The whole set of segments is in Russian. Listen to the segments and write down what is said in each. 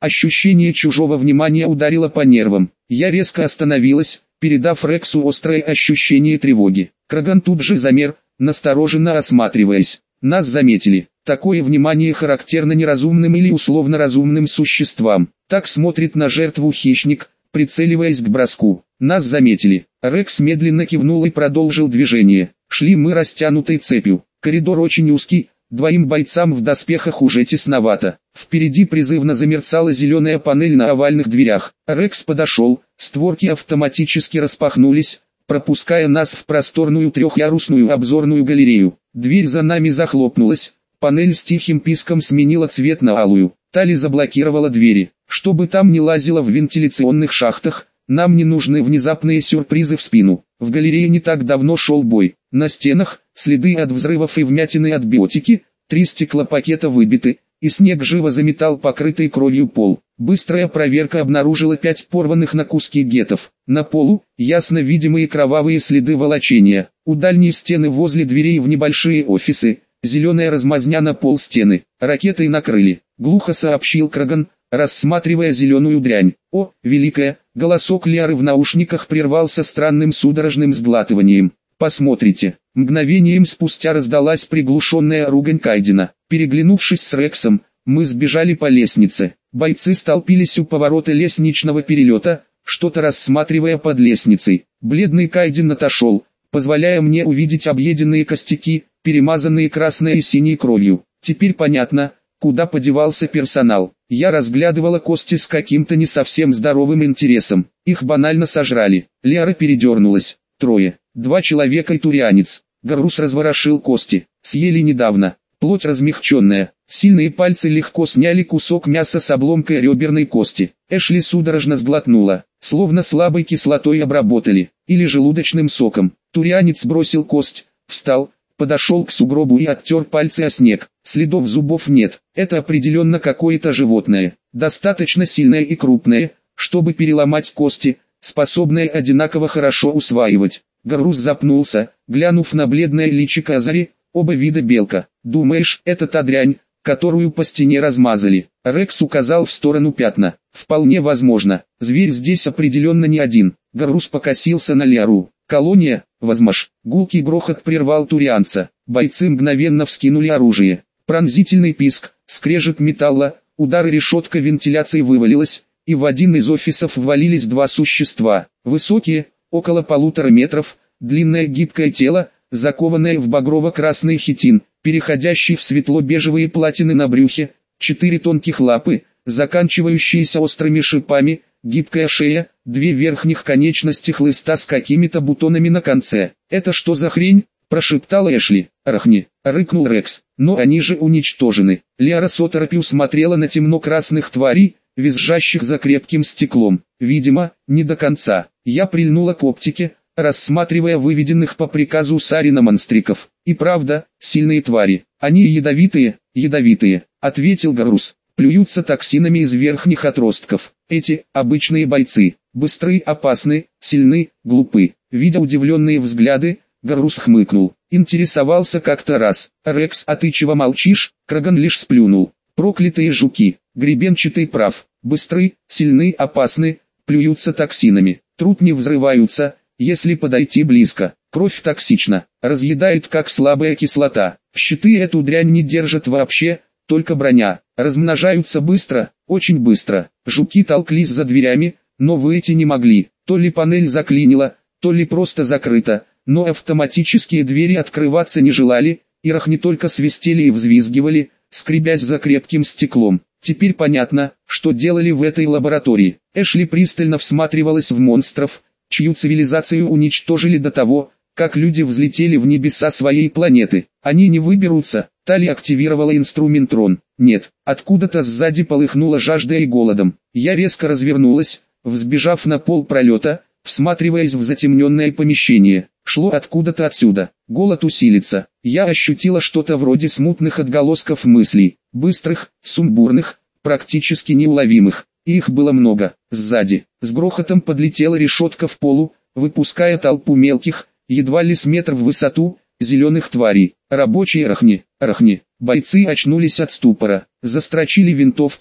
Ощущение чужого внимания ударило по нервам. Я резко остановилась, передав Рексу острое ощущение тревоги. Краган тут же замер, настороженно осматриваясь. Нас заметили. Такое внимание характерно неразумным или условно разумным существам. Так смотрит на жертву хищник, прицеливаясь к броску. Нас заметили. Рекс медленно кивнул и продолжил движение. Шли мы растянутой цепью. Коридор очень узкий, двоим бойцам в доспехах уже тесновато. Впереди призывно замерцала зеленая панель на овальных дверях. Рекс подошел, створки автоматически распахнулись, пропуская нас в просторную трехъярусную обзорную галерею. Дверь за нами захлопнулась, панель с тихим писком сменила цвет на алую. Тали заблокировала двери. Чтобы там не лазило в вентиляционных шахтах, нам не нужны внезапные сюрпризы в спину. В галерее не так давно шел бой. На стенах следы от взрывов и вмятины от биотики, 3 стеклопакета выбиты, и снег живо заметал покрытый кровью пол. Быстрая проверка обнаружила 5 порванных на куски гетов. На полу ясно видимые кровавые следы волочения. У дальней стены возле дверей в небольшие офисы, зеленая размазня на пол стены. Ракетой накрыли, глухо сообщил Краган, рассматривая зеленую дрянь. О, великая! Голосок Лиары в наушниках прервался странным судорожным сглатыванием. Посмотрите. Мгновением спустя раздалась приглушенная ругань Кайдена. Переглянувшись с Рексом, мы сбежали по лестнице. Бойцы столпились у поворота лестничного перелета, что-то рассматривая под лестницей. Бледный Кайден отошел, позволяя мне увидеть объеденные костяки, перемазанные красной и синей кровью. Теперь понятно, куда подевался персонал. Я разглядывала кости с каким-то не совсем здоровым интересом. Их банально сожрали. Лиара передернулась. 3. 2 человека и турианец. Гаррус разворошил кости. Съели недавно. Плоть размягченная. Сильные пальцы легко сняли кусок мяса с обломкой реберной кости. Эшли судорожно сглотнула. Словно слабой кислотой обработали. Или желудочным соком. Турианец бросил кость, встал, подошел к сугробу и оттер пальцы о снег. Следов зубов нет. Это определенно какое-то животное. Достаточно сильное и крупное, чтобы переломать кости, способное одинаково хорошо усваивать. Гаррус запнулся, глянув на бледное личико Азари, оба вида белка. «Думаешь, это та дрянь, которую по стене размазали?» Рекс указал в сторону пятна. «Вполне возможно. Зверь здесь определенно не один». Гаррус покосился на Лиару. «Колония, возможно». Гулкий грохот прервал турианца. Бойцы мгновенно вскинули оружие. Пронзительный писк, скрежет металла, удар и решетка вентиляции вывалилась, и в один из офисов ввалились 2 существа. Высокие, около 1,5 метров, длинное гибкое тело, закованное в багрово-красный хитин, переходящий в светло-бежевые платины на брюхе, 4 тонких лапы, заканчивающиеся острыми шипами, гибкая шея, 2 верхних конечности хлыста с какими-то бутонами на конце. «Это что за хрень?» – прошептала Эшли. «Рахни!» – рыкнул Рекс. «Но они же уничтожены». Лиара с оторопью смотрела на темно-красных тварей, визжащих за крепким стеклом. Видимо, не до конца. Я прильнула к оптике, рассматривая выведенных по приказу Сарина монстриков. «И правда, сильные твари. Они ядовитые», — ответил Гаррус. «Плюются токсинами из верхних отростков. Эти, обычные бойцы, быстры, опасны, сильны, глупы». Видя удивленные взгляды, Гаррус хмыкнул. Интересовался как-то раз. «Рекс, а ты чего молчишь?» Краган лишь сплюнул. «Проклятые жуки. Гребенчатый прав. Быстры, сильны, опасны, плюются токсинами. Труп не взрываются, если подойти близко. Кровь токсична, разъедает как слабая кислота. Щиты эту дрянь не держат вообще, только броня. Размножаются быстро, очень быстро. Жуки толклись за дверями, но выйти не могли. То ли панель заклинила, то ли просто закрыта, но автоматические двери открываться не желали, и рахни только свистели и взвизгивали, скребясь за крепким стеклом. Теперь понятно, что делали в этой лаборатории. Эшли пристально всматривалась в монстров, чью цивилизацию уничтожили до того, как люди взлетели в небеса своей планеты. Они не выберутся. Тали активировала инструментрон. Нет, откуда-то сзади полыхнула жаждой и голодом. Я резко развернулась, взбежав на пол пролета, всматриваясь в затемненное помещение. Шло откуда-то отсюда. Голод усилится. Я ощутила что-то вроде смутных отголосков мыслей. Быстрых, сумбурных, практически неуловимых. И их было много. Сзади, с грохотом подлетела решетка в полу, выпуская толпу мелких, едва ли с метр в высоту, зеленых тварей. Рабочие рахни. Бойцы очнулись от ступора, застрочили винтовки,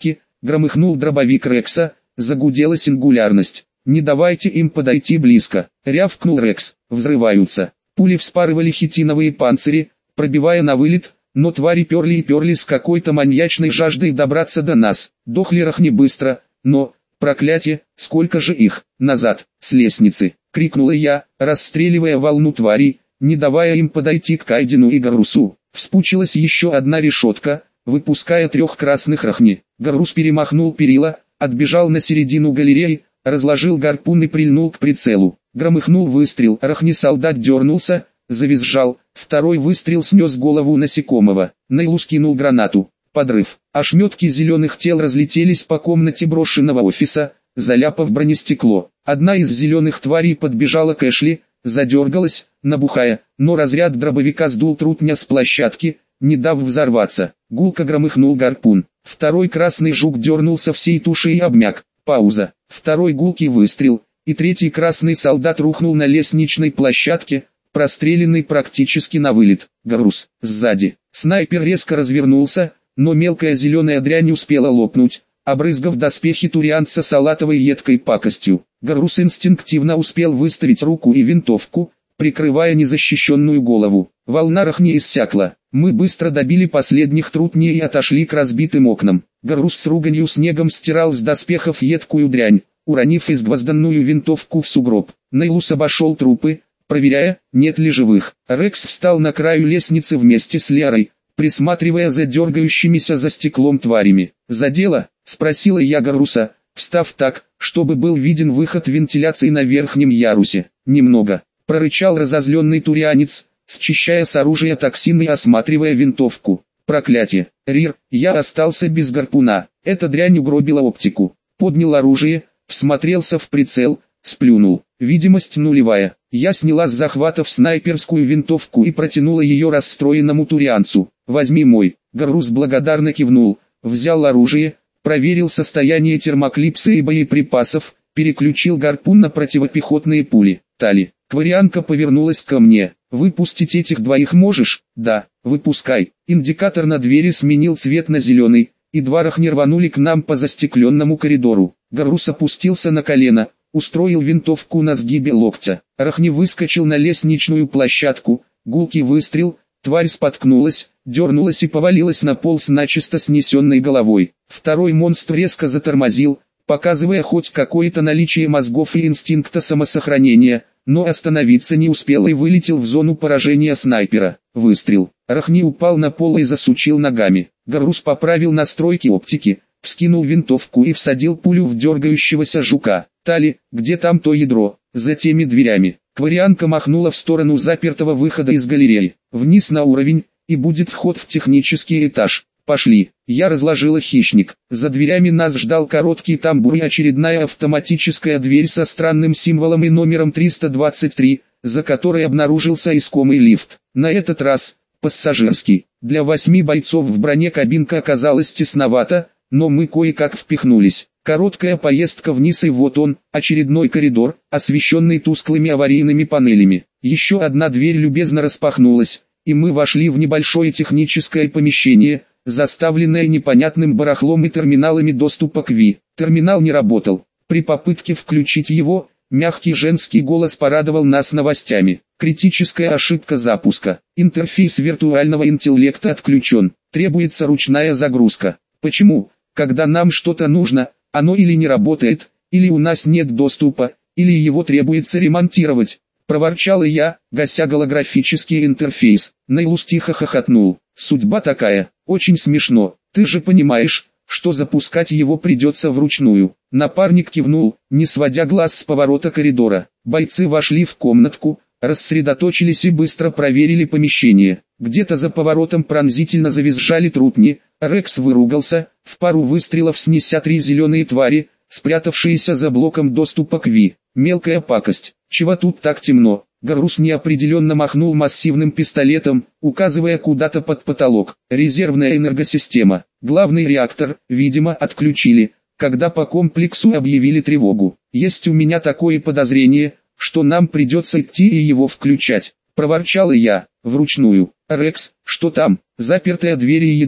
Громыхнул дробовик Рекса, загудела сингулярность. «Не давайте им подойти близко», — рявкнул Рекс. «Взрываются». Пули вспарывали хитиновые панцири, пробивая на вылет, но твари перли и перли с какой-то маньячной жаждой добраться до нас. Дохли рахни быстро, но, проклятие, сколько же их, назад, с лестницы, крикнула я, расстреливая волну тварей, не давая им подойти к Кайдену и Гарусу. Вспучилась еще одна решетка, выпуская 3 красных рахни. Гарус перемахнул перила, отбежал на середину галереи, разложил гарпун и прильнул к прицелу. Громыхнул выстрел, рахни-солдат дернулся, завизжал, второй выстрел снес голову насекомого. Нейлу скинул гранату. Подрыв. Ошметки зеленых тел разлетелись по комнате брошенного офиса, заляпав бронестекло. Одна из зеленых тварей подбежала к Эшли, задергалась, набухая, но разряд дробовика сдул трутня с площадки, не дав взорваться. Гулко громыхнул гарпун. Второй красный жук дернулся всей тушей и обмяк. Пауза. Второй гулкий выстрел, и третий красный солдат рухнул на лестничной площадке, простреленный практически на вылет. Гарус, сзади. Снайпер резко развернулся, но мелкая зеленая дрянь успела лопнуть, обрызгав доспехи турианца салатовой едкой пакостью. Гарус инстинктивно успел выставить руку и винтовку, прикрывая незащищенную голову. Волна рахни иссякла. Мы быстро добили последних трутней и отошли к разбитым окнам. Гарус с руганью снегом стирал с доспехов едкую дрянь, уронив изгвозданную винтовку в сугроб. Нейлус обошел трупы, проверяя, нет ли живых. Рекс встал на краю лестницы вместе с Лерой, присматривая за дергающимися за стеклом тварями. «Задело?» — спросила я Гаруса, встав так, чтобы был виден выход вентиляции на верхнем ярусе. «Немного», — прорычал разозленный турианец, счищая с оружия токсин и осматривая винтовку. «Проклятие! Рир, я остался без гарпуна, эта дрянь угробила оптику». Поднял оружие, всмотрелся в прицел, сплюнул. Видимость нулевая. Я сняла с захватов снайперскую винтовку и протянула ее расстроенному турианцу. «Возьми мой». Гарус благодарно кивнул, взял оружие, проверил состояние термоклипса и боеприпасов, переключил гарпун на противопехотные пули. «Тали». Кварианка повернулась ко мне. «Выпустить этих двоих можешь?» «Да, выпускай». Индикатор на двери сменил цвет на зеленый, и 2 рахни рванули к нам по застекленному коридору. Гарус опустился на колено, устроил винтовку на сгибе локтя. Рахни выскочил на лестничную площадку, гулкий выстрел, тварь споткнулась, дернулась и повалилась на пол с начисто снесенной головой. Второй монстр резко затормозил, показывая хоть какое-то наличие мозгов и инстинкта самосохранения, но остановиться не успел и вылетел в зону поражения снайпера. Выстрел. Рахни упал на пол и засучил ногами. Гарус поправил настройки оптики, вскинул винтовку и всадил пулю в дергающегося жука. «Тали, где там то ядро?» «За теми дверями». Кварианка махнула в сторону запертого выхода из галереи. «Вниз на уровень, и будет вход в технический этаж. Пошли». Я разложила хищник. За дверями нас ждал короткий тамбур и очередная автоматическая дверь со странным символом и номером 323, за которой обнаружился искомый лифт. На этот раз пассажирский. Для 8 бойцов в броне кабинка оказалась тесновата, но мы кое-как впихнулись. Короткая поездка вниз и вот он, очередной коридор, освещенный тусклыми аварийными панелями. Еще одна дверь любезно распахнулась, и мы вошли в небольшое техническое помещение, заставленное непонятным барахлом и терминалами доступа к Ви. Терминал не работал. При попытке включить его, мягкий женский голос порадовал нас новостями. Критическая ошибка запуска. Интерфейс виртуального интеллекта отключен. Требуется ручная загрузка. Почему? Когда нам что-то нужно, оно или не работает, или у нас нет доступа, или его требуется ремонтировать. Проворчал я, гася голографический интерфейс. Нейлус тихо хохотнул. Судьба такая, очень смешно. Ты же понимаешь, что запускать его придется вручную. Напарник кивнул, не сводя глаз с поворота коридора. Бойцы вошли в комнатку, рассредоточились и быстро проверили помещение. Где-то за поворотом пронзительно завизжали трутни. Рекс выругался, в пару выстрелов снеся 3 зеленые твари, спрятавшиеся за блоком доступа к Ви. Мелкая пакость. Чего тут так темно? Гарус неопределенно махнул массивным пистолетом, указывая куда-то под потолок. Резервная энергосистема. Главный реактор, видимо, отключили, когда по комплексу объявили тревогу. Есть у меня такое подозрение, что нам придется идти и его включать. Проворчал я, вручную. «Рекс, что там?» «Запертая дверь и ядро».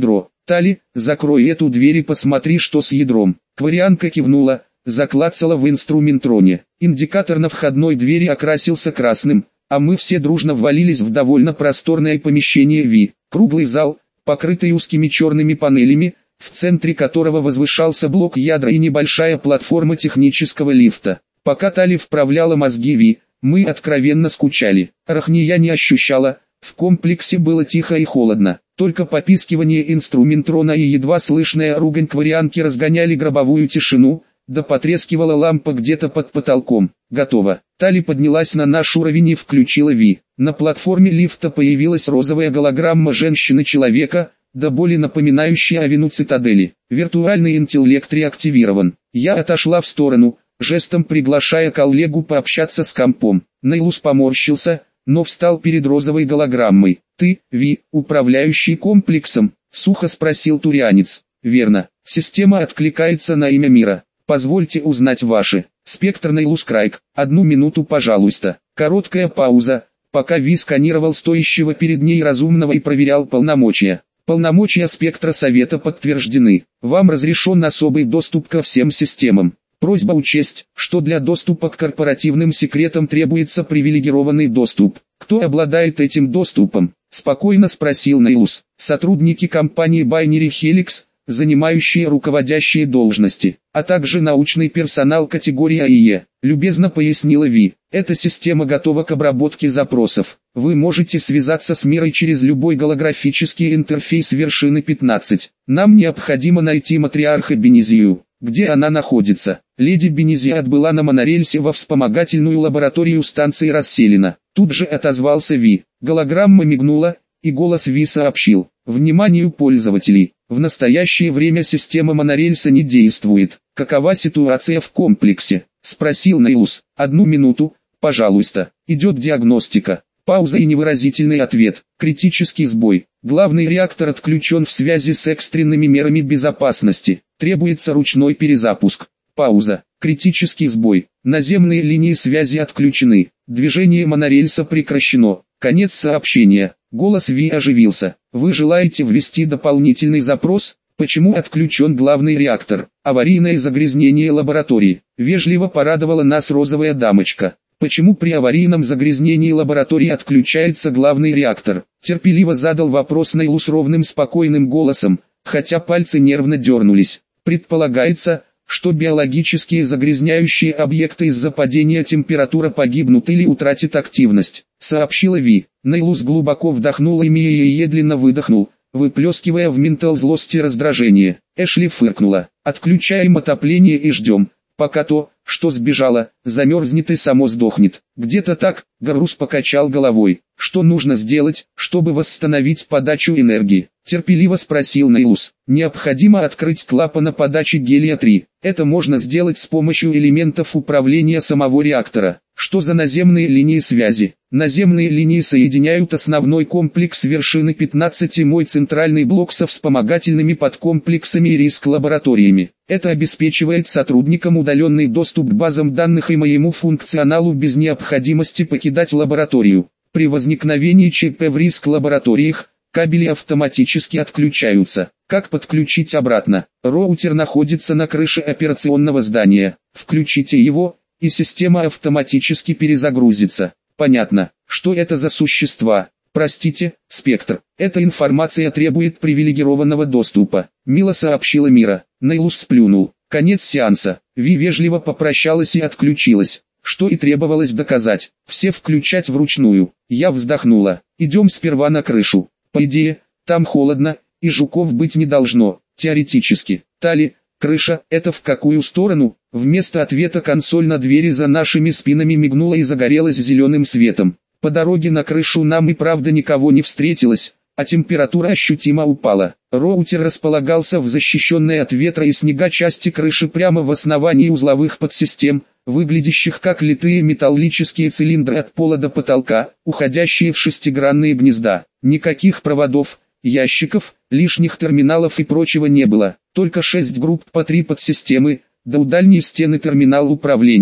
Тали, закрой эту дверь и посмотри, что с ядром. Кварианка кивнула, заклацала в инструментроне. Индикатор на входной двери окрасился красным, а мы все дружно ввалились в довольно просторное помещение Ви. Круглый зал, покрытый узкими черными панелями, в центре которого возвышался блок ядра и небольшая платформа технического лифта. Пока Тали вправляла мозги Ви, мы откровенно скучали. Рахни я не ощущала, в комплексе было тихо и холодно. Только попискивание инструментрона и едва слышная ругань кварианки разгоняли гробовую тишину, да потрескивала лампа где-то под потолком. Готово. Тали поднялась на наш уровень и включила Ви. На платформе лифта появилась розовая голограмма женщины-человека, до боли напоминающая Авину Цитадели. Виртуальный интеллект реактивирован. Я отошла в сторону, жестом приглашая коллегу пообщаться с компом. Нейлус поморщился, но встал перед розовой голограммой. «Ты, Ви, управляющий комплексом?» — сухо спросил турианец. «Верно. Система откликается на имя мира. Позвольте узнать ваши». Спектр Нейлус Крайк. 1 минуту, пожалуйста. Короткая пауза, пока Ви сканировал стоящего перед ней разумного и проверял полномочия. Полномочия спектра совета подтверждены. Вам разрешен особый доступ ко всем системам. Просьба учесть, что для доступа к корпоративным секретам требуется привилегированный доступ. Кто обладает этим доступом? Спокойно спросил Нейлус. Сотрудники компании Binary Helix, занимающие руководящие должности, а также научный персонал категории АИЕ, любезно пояснила Ви. Эта система готова к обработке запросов. Вы можете связаться с мирой через любой голографический интерфейс вершины 15. Нам необходимо найти матриарха Бенезию. Где она находится? Леди Бенезия отбыла на монорельсе во вспомогательную лабораторию станции Расселена. Тут же отозвался Ви. Голограмма мигнула, и голос Ви сообщил. Вниманию пользователей. В настоящее время система монорельса не действует. Какова ситуация в комплексе? Спросил Нейлус. 1 минуту, пожалуйста. Идет диагностика. Пауза и невыразительный ответ. Критический сбой. Главный реактор отключен в связи с экстренными мерами безопасности. Требуется ручной перезапуск. Пауза. Критический сбой. Наземные линии связи отключены. Движение монорельса прекращено. Конец сообщения. Голос Ви оживился. Вы желаете ввести дополнительный запрос? Почему отключен главный реактор? Аварийное загрязнение лаборатории. Вежливо порадовала нас розовая дамочка. Почему при аварийном загрязнении лаборатории отключается главный реактор? Терпеливо задал вопрос Нейлус ровным спокойным голосом, хотя пальцы нервно дернулись. Предполагается, что биологические загрязняющие объекты из-за падения температуры погибнут или утратят активность, сообщила Ви. Нейлус глубоко вдохнул и медленно выдохнул, выплескивая в ментал злость и раздражение. Эшли фыркнула. Отключаем отопление и ждем, пока то, что сбежало, замерзнет и само сдохнет. Где-то так. Гарус покачал головой. Что нужно сделать, чтобы восстановить подачу энергии? Терпеливо спросил Нейлус. Необходимо открыть клапаны подачи гелия-3. Это можно сделать с помощью элементов управления самого реактора. Что за наземные линии связи? Наземные линии соединяют основной комплекс вершины 15 и мой центральный блок со вспомогательными подкомплексами и риск-лабораториями. Это обеспечивает сотрудникам удаленный доступ к базам данных и моему функционалу без необходимости покидать лабораторию. При возникновении ЧП в риск-лабораториях, кабели автоматически отключаются. Как подключить обратно? Роутер находится на крыше операционного здания. Включите его, и система автоматически перезагрузится. Понятно, что это за существа? Простите, спектр. Эта информация требует привилегированного доступа. Мило сообщила Мира. Нейлус сплюнул. Конец сеанса. Ви вежливо попрощалась и отключилась. Что и требовалось доказать. Все включать вручную. Я вздохнула. Идем сперва на крышу. По идее, там холодно, и жуков быть не должно. Теоретически. Тали, крыша, это в какую сторону? Вместо ответа консоль на двери за нашими спинами мигнула и загорелась зеленым светом. По дороге на крышу нам и правда никого не встретилось, а температура ощутимо упала. Роутер располагался в защищенной от ветра и снега части крыши прямо в основании узловых подсистем, выглядящих как литые металлические цилиндры от пола до потолка, уходящие в шестигранные гнезда. Никаких проводов, ящиков, лишних терминалов и прочего не было, только 6 групп по 3 подсистемы, да у дальней стены терминал управления.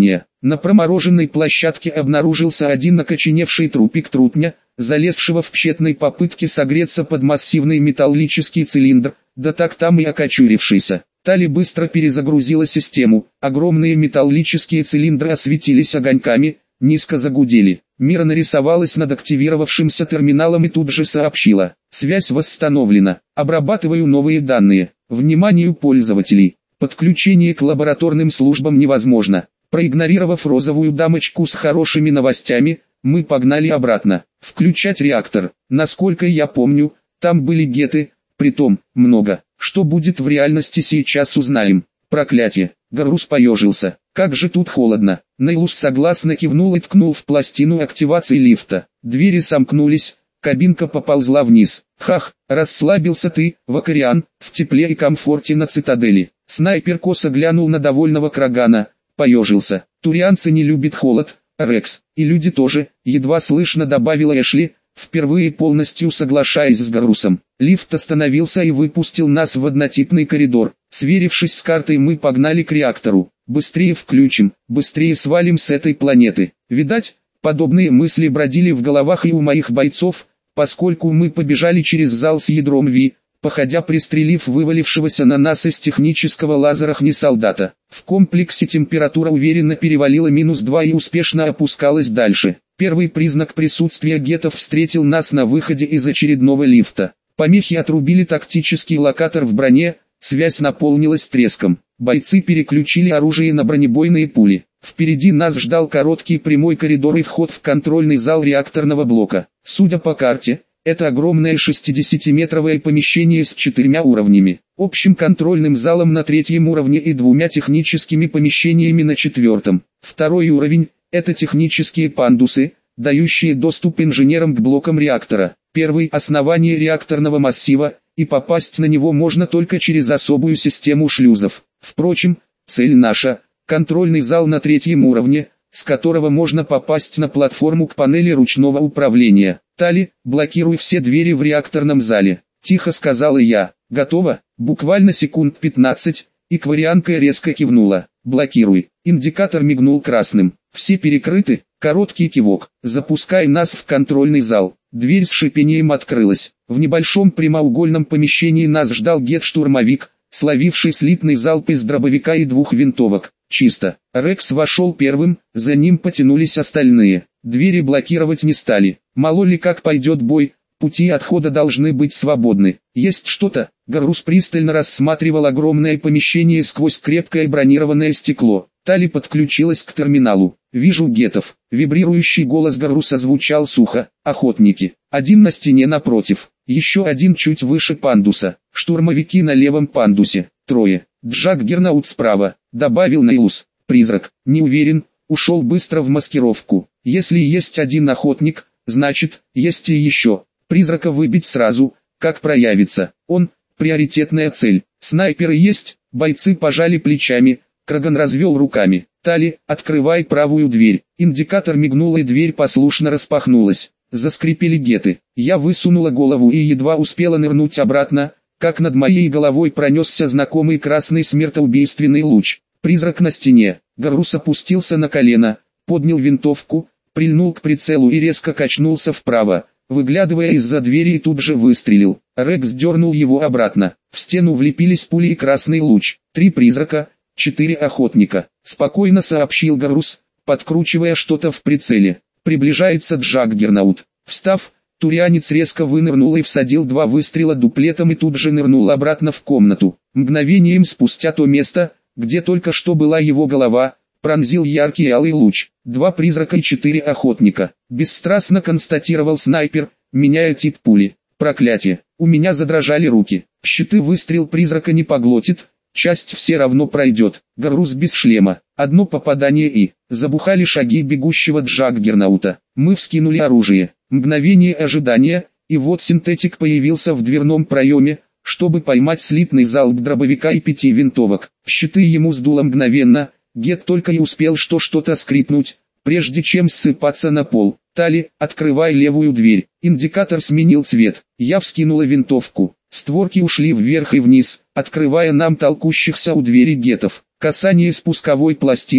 На промороженной площадке обнаружился один окоченевший трупик трутня, залезшего в тщетной попытке согреться под массивный металлический цилиндр, да так там и окочурившийся. Тали быстро перезагрузила систему, огромные металлические цилиндры осветились огоньками, низко загудели. Мира нарисовалась над активировавшимся терминалом и тут же сообщила: «Связь восстановлена, обрабатываю новые данные. Вниманию пользователей, подключение к лабораторным службам невозможно». Проигнорировав розовую дамочку с хорошими новостями, мы погнали обратно. Включать реактор. Насколько я помню, там были геты, притом, много. Что будет в реальности, сейчас узнаем. Проклятие. Гаррус поежился. Как же тут холодно. Нейлус согласно кивнул и ткнул в пластину активации лифта. Двери сомкнулись, кабинка поползла вниз. Хах, расслабился ты, Вакариан, в тепле и комфорте на цитадели. Снайпер косо глянул на довольного Крагана, поежился. Турианцы не любят холод, Рекс, и люди тоже, едва слышно добавила Эшли, впервые полностью соглашаясь с Гаррусом. Лифт остановился и выпустил нас в однотипный коридор. Сверившись с картой, мы погнали к реактору. Быстрее включим, быстрее свалим с этой планеты. Видать, подобные мысли бродили в головах и у моих бойцов, поскольку мы побежали через зал с ядром Ви, походя пристрелив вывалившегося на нас из технического лазера солдата. В комплексе температура уверенно перевалила -2 и успешно опускалась дальше. Первый признак присутствия гетов встретил нас на выходе из очередного лифта. Помехи отрубили тактический локатор в броне, связь наполнилась треском. Бойцы переключили оружие на бронебойные пули. Впереди нас ждал короткий прямой коридор и вход в контрольный зал реакторного блока. Судя по карте, это огромное 60-метровое помещение с 4 уровнями, общим контрольным залом на 3-м уровне и 2 техническими помещениями на 4-м. Второй уровень – это технические пандусы, дающие доступ инженерам к блокам реактора. Первый – основание реакторного массива, и попасть на него можно только через особую систему шлюзов. Впрочем, цель наша – контрольный зал на 3-м уровне, с которого можно попасть на платформу к панели ручного управления. «Тали, блокируй все двери в реакторном зале», – тихо сказала я. «Готово?» Буквально секунд 15, и Кварианка резко кивнула. «Блокируй». Индикатор мигнул красным. «Все перекрыты?» Короткий кивок. «Запускай нас в контрольный зал». Дверь с шипением открылась. В небольшом прямоугольном помещении нас ждал гет-штурмовик, словивший слитный залп из дробовика и 2 винтовок. Чисто. Рекс вошел первым, за ним потянулись остальные. Двери блокировать не стали. Мало ли как пойдет бой, пути отхода должны быть свободны. Есть что-то? Гаррус пристально рассматривал огромное помещение сквозь крепкое бронированное стекло. Тали подключилась к терминалу. «Вижу гетов». Вибрирующий голос Гарруса звучал сухо. «Охотники. Один на стене напротив. Еще один чуть выше пандуса. Штурмовики на левом пандусе. 3. Джаггернаут справа», — добавил Нейлус. «Призрак. Не уверен. Ушел быстро в маскировку. Если есть один охотник, значит, есть и еще. Призрака выбить сразу, как проявится. Он — приоритетная цель. Снайперы есть?» Бойцы пожали плечами. Краган развел руками. «Тали, открывай правую дверь». Индикатор мигнул и дверь послушно распахнулась. Заскрипели геты. Я высунула голову и едва успела нырнуть обратно, как над моей головой пронесся знакомый красный смертоубийственный луч. Призрак на стене. Гаррус опустился на колено, поднял винтовку, прильнул к прицелу и резко качнулся вправо, выглядывая из-за двери, и тут же выстрелил. Рекс дернул его обратно. В стену влепились пули и красный луч. 3 призрака, 4 охотника. Спокойно сообщил Гаррус, подкручивая что-то в прицеле. Приближается Джаггернаут. Встав, турианец резко вынырнул и всадил 2 выстрела дуплетом и тут же нырнул обратно в комнату. Мгновением спустя то место, где только что была его голова, пронзил яркий алый луч. 2 призрака и 4 охотника. Бесстрастно констатировал снайпер, меняя тип пули. Проклятие. У меня задрожали руки. Щиты выстрел призрака не поглотит, часть все равно пройдет. Гаррус без шлема. Одно попадание и... Забухали шаги бегущего Джаггернаута. Мы вскинули оружие. Мгновение ожидания, и вот синтетик появился в дверном проеме, чтобы поймать слитный залп дробовика и 5 винтовок. Щиты ему сдуло мгновенно, гет только и успел что-то скрипнуть, прежде чем ссыпаться на пол. «Тали, открывай левую дверь». Индикатор сменил цвет. Я вскинула винтовку. Створки ушли вверх и вниз, открывая нам толкущихся у двери гетов. Касание спусковой пластины,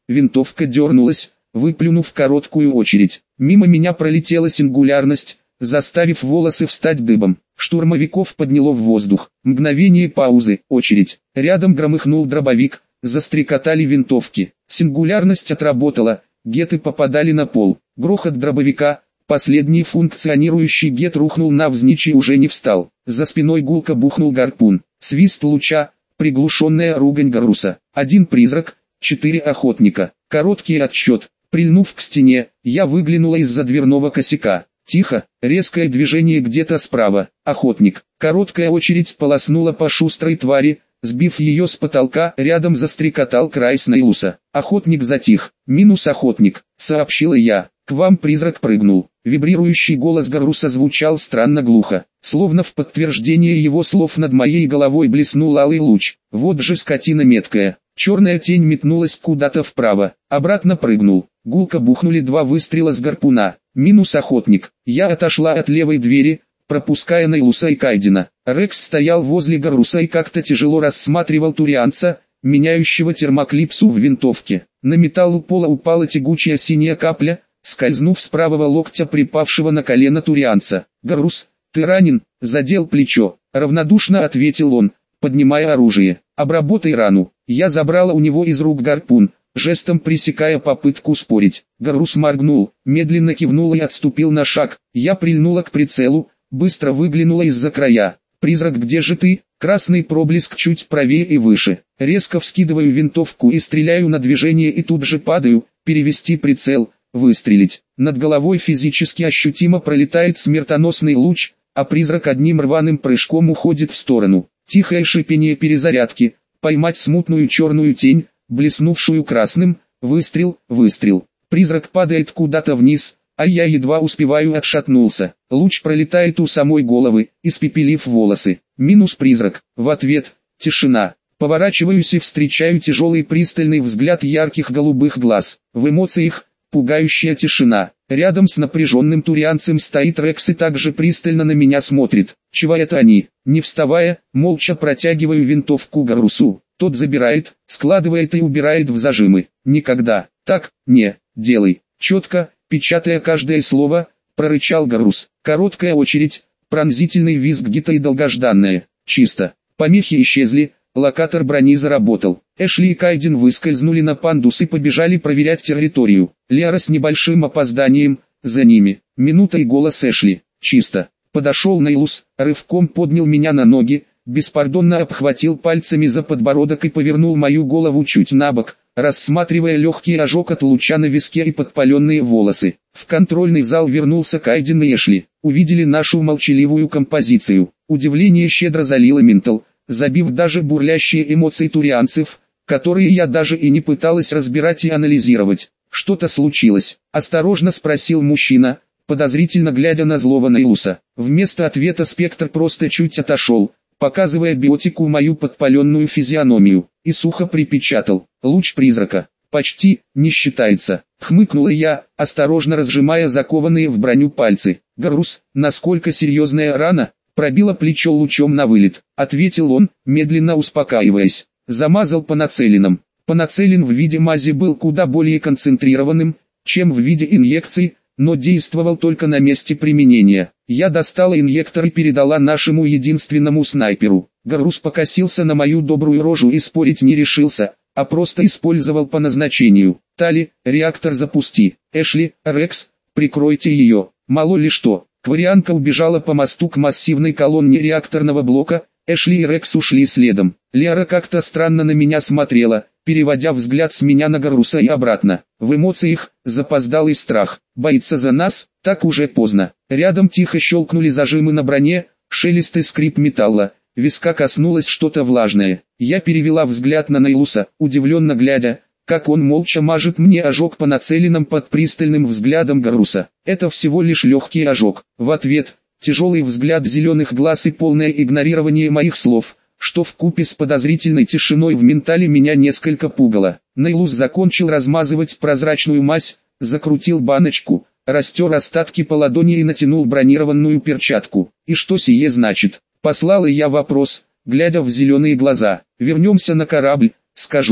винтовка дернулась, выплюнув короткую очередь. Мимо меня пролетела сингулярность, заставив волосы встать дыбом. Штурмовиков подняло в воздух. Мгновение паузы, очередь. Рядом громыхнул дробовик, застрекотали винтовки. Сингулярность отработала, геты попадали на пол. Грохот дробовика, последний функционирующий гет рухнул навзничь и уже не встал. За спиной гулко бухнул гарпун. Свист луча, приглушенная ругань Гарруса. 1 призрак, 4 охотника. Короткий отсчет. Прильнув к стене, я выглянула из-за дверного косяка. Тихо, резкое движение где-то справа. Охотник. Короткая очередь полоснула по шустрой твари, сбив ее с потолка. Рядом застрекотал край Снейлуса. Охотник затих. «Минус охотник», — сообщила я. «К вам призрак прыгнул». Вибрирующий голос Гарруса звучал странно глухо. Словно в подтверждение его слов над моей головой блеснул алый луч. Вот же скотина меткая. Черная тень метнулась куда-то вправо. Обратно прыгнул. Гулко бухнули 2 выстрела с гарпуна. Минус охотник. Я отошла от левой двери, пропуская Нейлуса и Кайдена. Рекс стоял возле Гарруса и как-то тяжело рассматривал турианца, меняющего термоклипсу в винтовке. На металл у пола упала тягучая синяя капля, скользнув с правого локтя припавшего на колено турианца. «Гаррус, ты ранен?» «Задел плечо», — равнодушно ответил он, поднимая оружие. «Обработай рану». Я забрала у него из рук гарпун, жестом пресекая попытку спорить. Гаррус моргнул, медленно кивнул и отступил на шаг. Я прильнула к прицелу, быстро выглянула из-за края. «Призрак, где же ты?» Красный проблеск чуть правее и выше. Резко вскидываю винтовку и стреляю на движение и тут же падаю, перевести прицел, выстрелить. Над головой физически ощутимо пролетает смертоносный луч, а призрак одним рваным прыжком уходит в сторону. Тихое шипение перезарядки, поймать смутную черную тень, блеснувшую красным, выстрел, выстрел. Призрак падает куда-то вниз, а я едва успеваю отшатнулся. Луч пролетает у самой головы, испепелив волосы. Минус призрак. В ответ — тишина. Поворачиваюсь и встречаю тяжелый пристальный взгляд ярких голубых глаз. В эмоциях — пугающая тишина. Рядом с напряженным турианцем стоит Рекс и также пристально на меня смотрит. Чего это они? Не вставая, молча протягиваю винтовку Гаррусу. Тот забирает, складывает и убирает в зажимы. Никогда. Так, не, делай. Четко, печатая каждое слово, прорычал Гаррус. Короткая очередь, пронзительный визг гита и долгожданная. Чисто. Помехи исчезли, локатор брони заработал. Эшли и Кайден выскользнули на пандус и побежали проверять территорию. Лиара с небольшим опозданием, за ними. Минута и голос Эшли. Чисто. Подошел Нейлус, рывком поднял меня на ноги, беспардонно обхватил пальцами за подбородок и повернул мою голову чуть набок, рассматривая легкий ожог от луча на виске и подпаленные волосы. В контрольный зал вернулся Кайден и Эшли. Увидели нашу молчаливую композицию. Удивление щедро залило ментал, забив даже бурлящие эмоции турианцев, которые я даже и не пыталась разбирать и анализировать. «Что-то случилось?» – осторожно спросил мужчина, подозрительно глядя на злого Нейлуса. Вместо ответа спектр просто чуть отошел, показывая биотику мою подпаленную физиономию, и сухо припечатал: «Луч призрака. Почти не считается». Хмыкнула я, осторожно разжимая закованные в броню пальцы. «Гаррус, насколько серьезная рана?» «Пробило плечо лучом на вылет», — ответил он, медленно успокаиваясь. Замазал по нацеленным. Панацелин в виде мази был куда более концентрированным, чем в виде инъекций, но действовал только на месте применения. Я достала инъектор и передала нашему единственному снайперу. Гаррус покосился на мою добрую рожу и спорить не решился, а просто использовал по назначению. «Тали, реактор запусти. Эшли, Рекс, прикройте ее». Мало ли что. Кварианка убежала по мосту к массивной колонне реакторного блока, Эшли и Рекс ушли следом. Лиара как-то странно на меня смотрела, переводя взгляд с меня на Гарруса и обратно. В эмоциях запоздалый страх. Боится за нас? Так уже поздно. Рядом тихо щелкнули зажимы на броне, шелест и скрип металла. Виска коснулось что-то влажное. Я перевела взгляд на Нейлуса, удивленно глядя, как он молча мажет мне ожог по нацеленным под пристальным взглядом Гарруса. Это всего лишь легкий ожог. В ответ тяжелый взгляд зеленых глаз и полное игнорирование моих слов, что вкупе с подозрительной тишиной в ментале меня несколько пугало. Нейлус закончил размазывать прозрачную мазь, закрутил баночку, растер остатки по ладони и натянул бронированную перчатку. «И что сие значит?» Послала я вопрос, глядя в зеленые глаза. «Вернемся на корабль, скажу».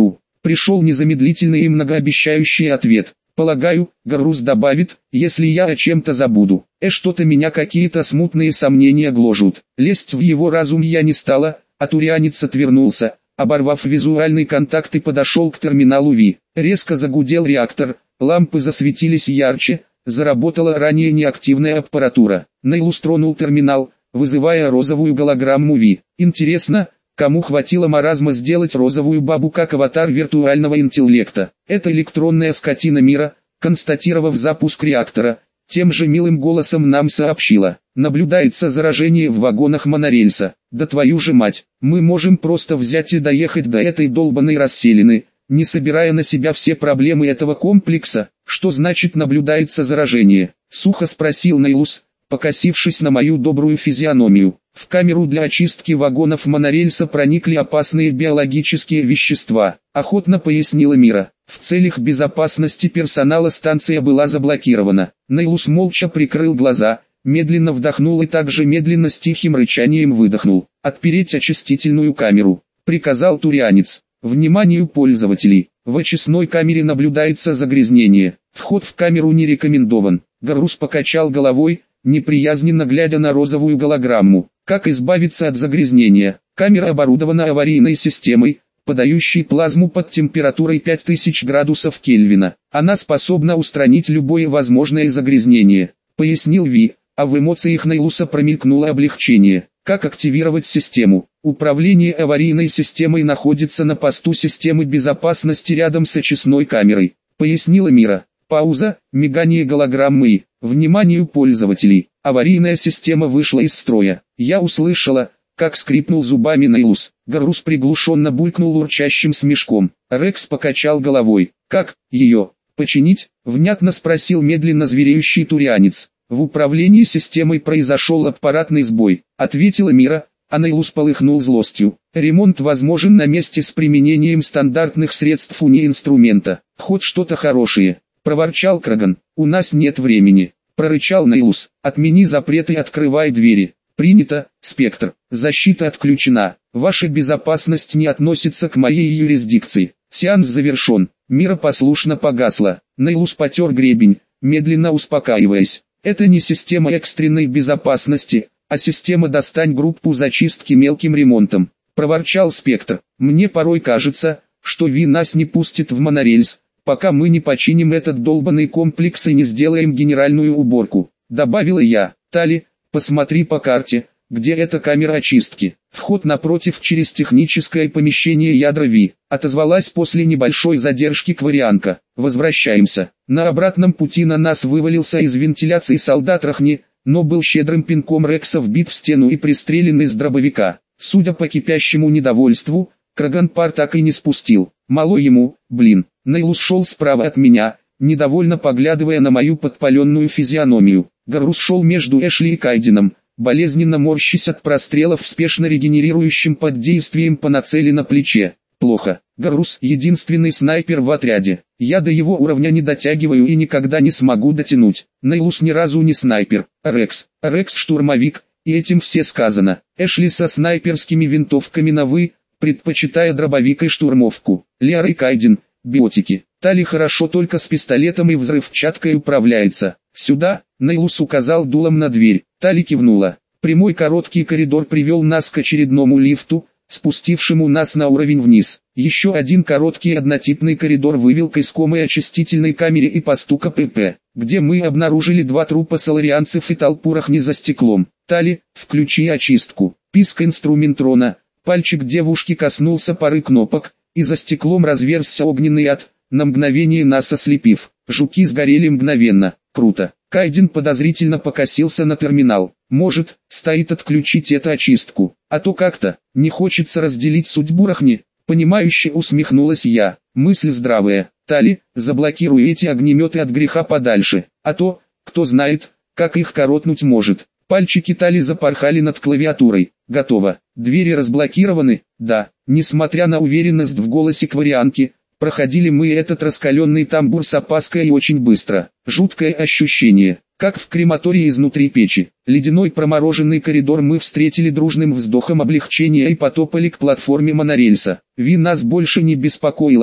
Пришел незамедлительный и многообещающий ответ. Полагаю, Гаррус добавит, если я о чем-то забуду. Что-то меня какие-то смутные сомнения гложут. Лезть в его разум я не стала, а турианец отвернулся, оборвав визуальный контакт и подошел к терминалу Ви. Резко загудел реактор, лампы засветились ярче, заработала ранее неактивная аппаратура. Нейлус тронул терминал, вызывая розовую голограмму Ви. Интересно, кому хватило маразма сделать розовую бабу как аватар виртуального интеллекта? Это электронная скотина мира, констатировав запуск реактора, тем же милым голосом нам сообщила. Наблюдается заражение в вагонах монорельса. Да твою же мать, мы можем просто взять и доехать до этой долбанной расселины, не собирая на себя все проблемы этого комплекса. Что значит наблюдается заражение? Сухо спросил Нейлус, покосившись на мою добрую физиономию. В камеру для очистки вагонов монорельса проникли опасные биологические вещества, охотно пояснила Мира. В целях безопасности персонала станция была заблокирована. Нейлус молча прикрыл глаза, медленно вдохнул и также медленно с тихим рычанием выдохнул. «Отпереть очистительную камеру», — приказал турианец. «Вниманию пользователей, в очистной камере наблюдается загрязнение. Вход в камеру не рекомендован». Гаррус покачал головой, неприязненно глядя на розовую голограмму. Как избавиться от загрязнения? Камера оборудована аварийной системой, подающей плазму под температурой 5000 градусов Кельвина. Она способна устранить любое возможное загрязнение, пояснил Ви, а в эмоциях Нейлуса промелькнуло облегчение. Как активировать систему? Управление аварийной системой находится на посту системы безопасности рядом с очистной камерой, пояснила Мира. Пауза, мигание голограммы и, вниманию пользователей, аварийная система вышла из строя. Я услышала, как скрипнул зубами Нейлус. Гаррус приглушенно булькнул урчащим смешком. Рекс покачал головой. «Как ее починить?» — внятно спросил медленно звереющий турианец. «В управлении системой произошел аппаратный сбой», — ответила Мира, а Нейлус полыхнул злостью. «Ремонт возможен на месте с применением стандартных средств инструмента. Хоть что-то хорошее», — проворчал Краган. «У нас нет времени», — прорычал Нейлус. «Отмени запрет и открывай двери». «Принято, Спектр. Защита отключена. Ваша безопасность не относится к моей юрисдикции. Сеанс завершен». Мира послушно погасла. Нейлус потер гребень, медленно успокаиваясь. «Это не система экстренной безопасности, а система «Достань группу зачистки мелким ремонтом», — проворчал Спектр. «Мне порой кажется, что Ви нас не пустит в монорельс, пока мы не починим этот долбанный комплекс и не сделаем генеральную уборку», — добавила я. «Тали, посмотри по карте, где эта камера очистки». «Вход напротив через техническое помещение ядра Ви», — отозвалась после небольшой задержки Кварианка. «Возвращаемся». На обратном пути на нас вывалился из вентиляции солдат Рахни, но был щедрым пинком Рекса вбит в стену и пристрелен из дробовика. Судя по кипящему недовольству, Краганпар так и не спустил. Мало ему, блин. Нейлус шел справа от меня, недовольно поглядывая на мою подпаленную физиономию. Гаррус шел между Эшли и Кайденом, болезненно морщась от прострелов, спешно регенерирующим под действием панацели на плече. Плохо. Гаррус — единственный снайпер в отряде. Я до его уровня не дотягиваю и никогда не смогу дотянуть. Нейлус ни разу не снайпер. Рекс штурмовик, и этим все сказано. Эшли со снайперскими винтовками на «вы», предпочитая дробовик и штурмовку. Лиар и Кайден — биотики. Тали хорошо только с пистолетом и взрывчаткой управляется. «Сюда», — Нейлус указал дулом на дверь. Тали кивнула. Прямой короткий коридор привел нас к очередному лифту, спустившему нас на уровень вниз. Еще один короткий однотипный коридор вывел к искомой очистительной камере и посту КПП, где мы обнаружили 2 трупа соларианцев и толпу Рахни за стеклом. «Тали, включи очистку». Писк инструментрона. Пальчик девушки коснулся пары кнопок, и за стеклом разверзся огненный ад, на мгновение нас ослепив. Жуки сгорели мгновенно. Круто. Кайден подозрительно покосился на терминал. «Может, стоит отключить эту очистку, а то как-то не хочется разделить судьбу Рахни». Понимающе усмехнулась я. Мысль здравая. «Тали, заблокируй эти огнеметы от греха подальше, а то, кто знает, как их коротнуть может». Пальчики Тали запорхали над клавиатурой. «Готово. Двери разблокированы?» «Да». Несмотря на уверенность в голосе Кварианки, проходили мы этот раскаленный тамбур с опаской и очень быстро. Жуткое ощущение, как в крематории изнутри печи. Ледяной промороженный коридор мы встретили дружным вздохом облегчения и потопали к платформе монорельса. Ви нас больше не беспокоила,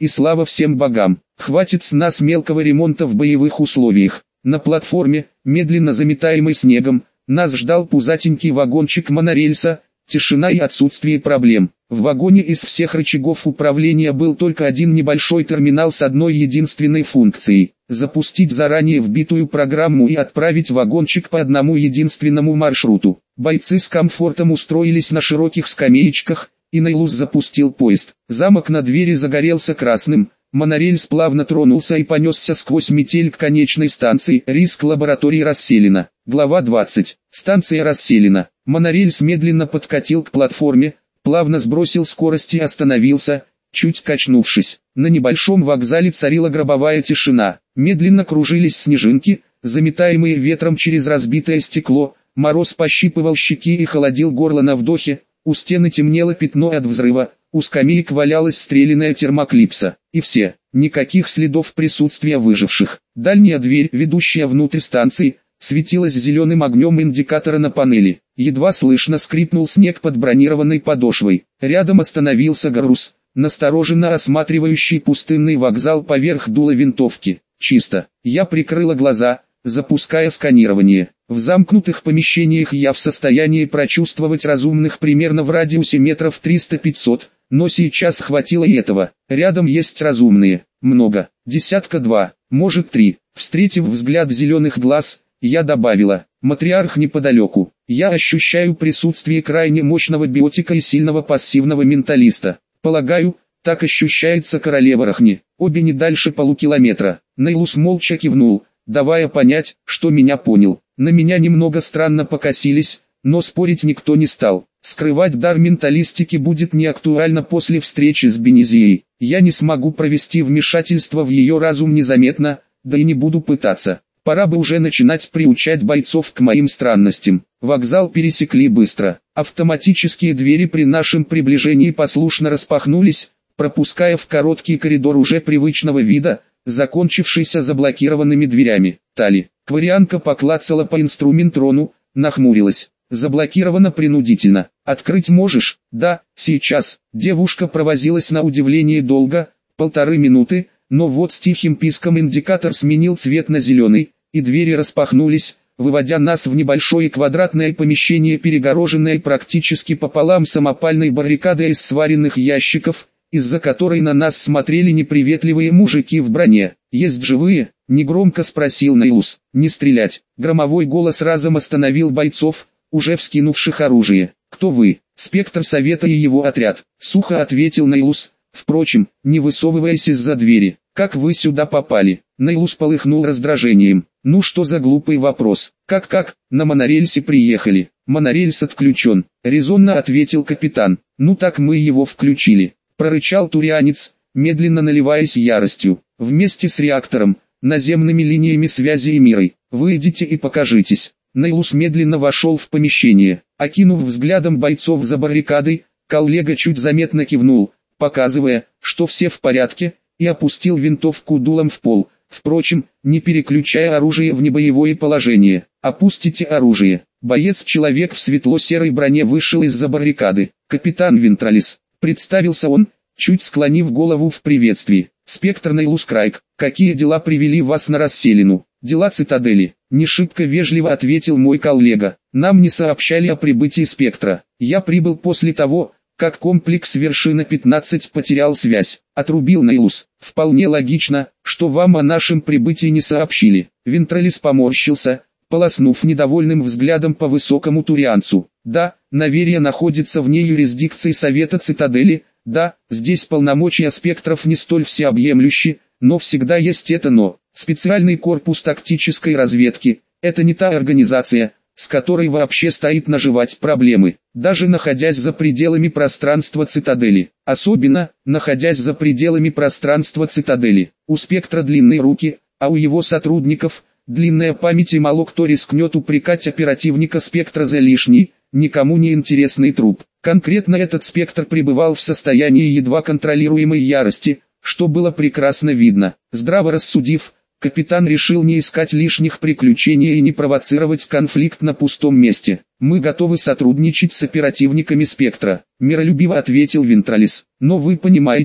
и слава всем богам. Хватит с нас мелкого ремонта в боевых условиях. На платформе, медленно заметаемой снегом, нас ждал пузатенький вагончик монорельса, тишина и отсутствие проблем. В вагоне из всех рычагов управления был только один небольшой терминал с одной единственной функцией – запустить заранее вбитую программу и отправить вагончик по одному единственному маршруту. Бойцы с комфортом устроились на широких скамеечках, и Нейлус запустил поезд. Замок на двери загорелся красным, монорельс плавно тронулся и понесся сквозь метель к конечной станции. Риск лаборатории Расселина. Глава 20. Станция Расселина. Монорельс медленно подкатил к платформе, плавно сбросил скорость и остановился, чуть качнувшись. На небольшом вокзале царила гробовая тишина. Медленно кружились снежинки, заметаемые ветром через разбитое стекло. Мороз пощипывал щеки и холодил горло на вдохе. У стены темнело пятно от взрыва, у скамеек валялась стрелянная термоклипса. И все, никаких следов присутствия выживших. Дальняя дверь, ведущая внутрь станции, светилась зеленым огнем индикатора на панели. Едва слышно скрипнул снег под бронированной подошвой. Рядом остановился Гарус, настороженно осматривающий пустынный вокзал поверх дула винтовки. Чисто. Я прикрыла глаза, запуская сканирование. В замкнутых помещениях я в состоянии прочувствовать разумных примерно в радиусе метров 300-500, но сейчас хватило и этого. Рядом есть разумные. Много. Десятка-два, может 3. Встретив взгляд зеленых глаз, я добавила: матриарх неподалеку. Я ощущаю присутствие крайне мощного биотика и сильного пассивного менталиста. Полагаю, так ощущается королева Рахни. Обе не дальше полукилометра. Нейлус молча кивнул, давая понять, что меня понял. На меня немного странно покосились, но спорить никто не стал. Скрывать дар менталистики будет неактуально после встречи с Бенезией. Я не смогу провести вмешательство в ее разум незаметно, да и не буду пытаться. Пора бы уже начинать приучать бойцов к моим странностям. Вокзал пересекли быстро. Автоматические двери при нашем приближении послушно распахнулись, пропуская в короткий коридор уже привычного вида, закончившийся заблокированными дверями. Тали. Кварианка поклацала по инструментрону, нахмурилась. Заблокировано принудительно. Открыть можешь? Да, сейчас. Девушка провозилась на удивление долго, 1,5 минуты, но вот с тихим писком индикатор сменил цвет на зеленый, и двери распахнулись, выводя нас в небольшое квадратное помещение, перегороженное практически пополам самопальной баррикадой из сваренных ящиков, из-за которой на нас смотрели неприветливые мужики в броне. «Есть живые?» — негромко спросил Нейлус. «Не стрелять!» Громовой голос разом остановил бойцов, уже вскинувших оружие. «Кто вы?» «Спектр Совета и его отряд», — сухо ответил Нейлус, впрочем, не высовываясь из-за двери. «Как вы сюда попали?» Нейлус полыхнул раздражением. «Ну что за глупый вопрос? Как? На монорельсе приехали. Монорельс отключен», — резонно ответил капитан. «Ну так мы его включили», — прорычал турианец, медленно наливаясь яростью. «Вместе с реактором, наземными линиями связи и мирой. Выйдите и покажитесь». Нейлус медленно вошел в помещение. Окинув взглядом бойцов за баррикадой, коллега чуть заметно кивнул, показывая, что все в порядке, и опустил винтовку дулом в пол, впрочем, не переключая оружие в небоевое положение. «Опустите оружие». Боец-человек в светло-серой броне вышел из-за баррикады. «Капитан Вентралис», — представился он, чуть склонив голову в приветствии. «Спектр Нейлус Крайк, какие дела привели вас на Расселину?» «Дела цитадели», — не шибко вежливо ответил мой коллега. «Нам не сообщали о прибытии спектра. Я прибыл после того, как комплекс Вершина-15 потерял связь», — отрубил Нейлус. «Вполне логично, что вам о нашем прибытии не сообщили». Вентралис поморщился, полоснув недовольным взглядом по высокому турианцу. «Да, Наверия находится вне юрисдикции Совета Цитадели, да, здесь полномочия спектров не столь всеобъемлющи, но всегда есть это но. Специальный корпус тактической разведки – это не та организация, с которой вообще стоит наживать проблемы, даже находясь за пределами пространства Цитадели. Особенно, находясь за пределами пространства Цитадели. У спектра длинные руки, а у его сотрудников – длинная память, и мало кто рискнет упрекать оперативника спектра за лишний, никому не интересный труп. Конкретно этот спектр пребывал в состоянии едва контролируемой ярости, что было прекрасно видно. Здраво рассудив, капитан решил не искать лишних приключений и не провоцировать конфликт на пустом месте. «Мы готовы сотрудничать с оперативниками спектра», — миролюбиво ответил Вентралис. «Но вы понимаете,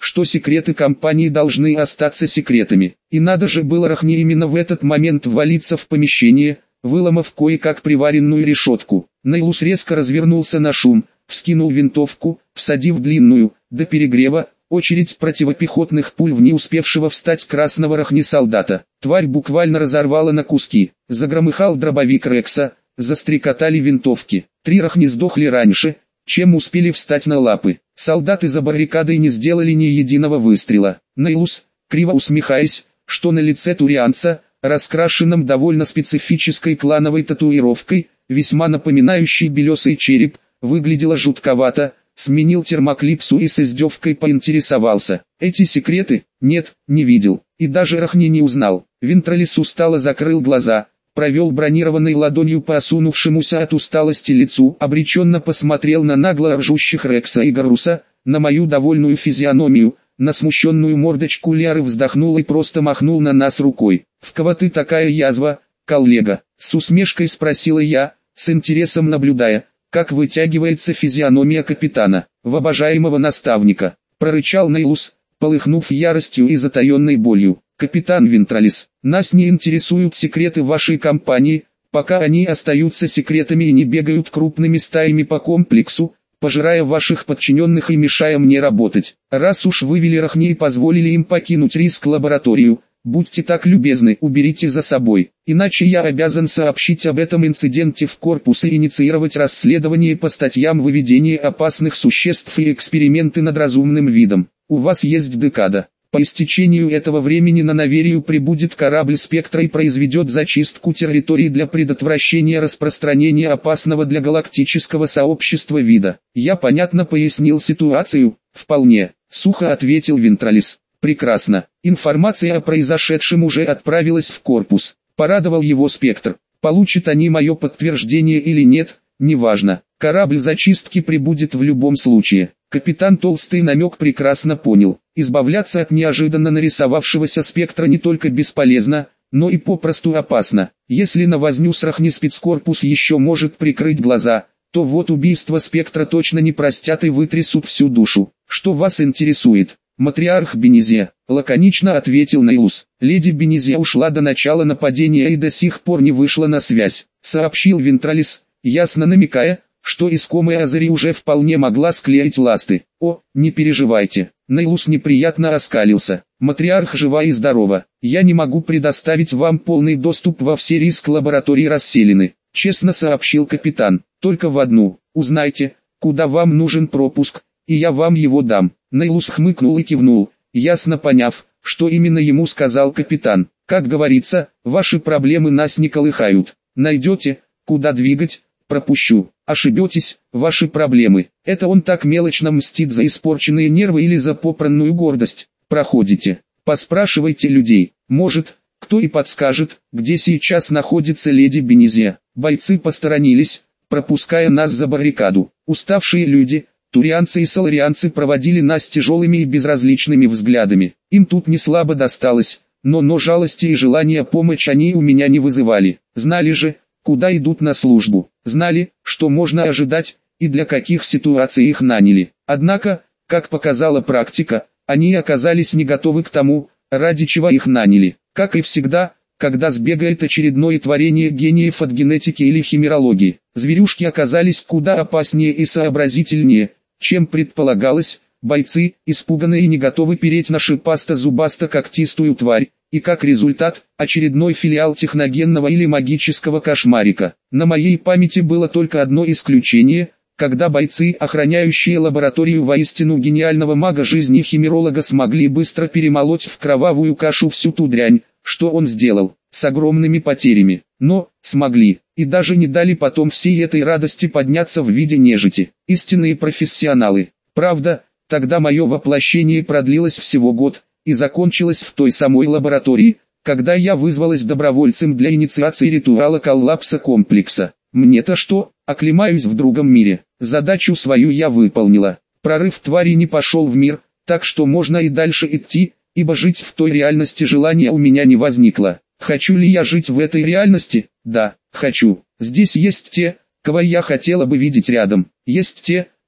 что секреты компании должны остаться секретами. И надо же было Рахне именно в этот момент ввалиться в помещение, выломав кое-как приваренную решетку. Нейлус резко развернулся на шум, вскинул винтовку, всадив длинную, до перегрева, очередь противопехотных пуль в не успевшего встать красного Рахни солдата. Тварь буквально разорвала на куски. Загромыхал дробовик Рекса, застрекотали винтовки. 3 Рахни сдохли раньше, чем успели встать на лапы. Солдаты за баррикадой не сделали ни единого выстрела. Нейлус, криво усмехаясь, что на лице турианца, раскрашенном довольно специфической клановой татуировкой, весьма напоминающей белесый череп, выглядело жутковато, сменил термоклипсу и с издевкой поинтересовался. Эти секреты? Нет, не видел. И даже Рахни не узнал. Вентралис устало закрыл глаза, провел бронированной ладонью по осунувшемуся от усталости лицу, обреченно посмотрел на нагло ржущих Рекса и Гаруса, на мою довольную физиономию, на смущенную мордочку Лиары, вздохнул и просто махнул на нас рукой. «В кого ты такая язва, коллега?» С усмешкой спросила я, с интересом наблюдая, как вытягивается физиономия капитана. «В обожаемого наставника», прорычал Нейлус, полыхнув яростью и затаенной болью. «Капитан Вентралис, нас не интересуют секреты вашей компании, пока они остаются секретами и не бегают крупными стаями по комплексу, пожирая ваших подчиненных и мешая мне работать. Раз уж вывели Рахни и позволили им покинуть риск-лабораторию, будьте так любезны, уберите за собой, иначе я обязан сообщить об этом инциденте в корпус и инициировать расследование по статьям выведения опасных существ и эксперименты над разумным видом. У вас есть декада. По истечению этого времени на Наверию прибудет корабль «Спектра» и произведет зачистку территории для предотвращения распространения опасного для галактического сообщества вида. Я понятно пояснил ситуацию? Вполне, сухо ответил Вентралис. Прекрасно. Информация о произошедшем уже отправилась в корпус. Порадовал его «Спектр». Получат они мое подтверждение или нет, неважно. Корабль зачистки прибудет в любом случае. Капитан Толстый намек прекрасно понял. Избавляться от неожиданно нарисовавшегося «Спектра» не только бесполезно, но и попросту опасно. Если на возню с Рахни спецкорпус еще может прикрыть глаза, то вот убийство «Спектра» точно не простят и вытрясут всю душу. Что вас интересует? Матриарх Бенезия, лаконично ответил Нейлус. Леди Бенезия ушла до начала нападения и до сих пор не вышла на связь, сообщил Вентралис, ясно намекая, что искомая Азари уже вполне могла склеить ласты. О, не переживайте. Нейлус неприятно оскалился. Матриарх жива и здорова. Я не могу предоставить вам полный доступ во все риск-лаборатории расселены, честно сообщил капитан. Только в одну. Узнайте, куда вам нужен пропуск, и я вам его дам. Нейлус хмыкнул и кивнул, ясно поняв, что именно ему сказал капитан. Как говорится, ваши проблемы нас не колыхают. Найдете, куда двигать, пропущу. Ошибетесь, ваши проблемы. Это он так мелочно мстит за испорченные нервы или за попранную гордость. Проходите. Поспрашивайте людей. Может, кто и подскажет, где сейчас находится леди Бенезия. Бойцы посторонились, пропуская нас за баррикаду. Уставшие люди, турианцы и соларианцы, проводили нас тяжелыми и безразличными взглядами. Им тут не слабо досталось, но жалости и желания помочь они у меня не вызывали. Знали же, куда идут на службу, знали, что можно ожидать, и для каких ситуаций их наняли. Однако, как показала практика, они оказались не готовы к тому, ради чего их наняли. Как и всегда, когда сбегает очередное творение гениев от генетики или химерологии, зверюшки оказались куда опаснее и сообразительнее, чем предполагалось. Бойцы, испуганные и не готовы переть на шипасто-зубасто-когтистую тварь, и как результат, очередной филиал техногенного или магического кошмарика. На моей памяти было только одно исключение, когда бойцы, охраняющие лабораторию воистину гениального мага-жизни-химеролога, смогли быстро перемолоть в кровавую кашу всю ту дрянь, что он сделал, с огромными потерями. Но, смогли, и даже не дали потом всей этой радости подняться в виде нежити. Истинные профессионалы. Правда, тогда мое воплощение продлилось всего год, и закончилось в той самой лаборатории, когда я вызвалась добровольцем для инициации ритуала коллапса комплекса. Мне-то что, оклемаюсь в другом мире. Задачу свою я выполнила. Прорыв твари не пошел в мир, так что можно и дальше идти, ибо жить в той реальности желания у меня не возникло. Хочу ли я жить в этой реальности? Да, хочу. Здесь есть те, кого я хотела бы видеть рядом. Есть те,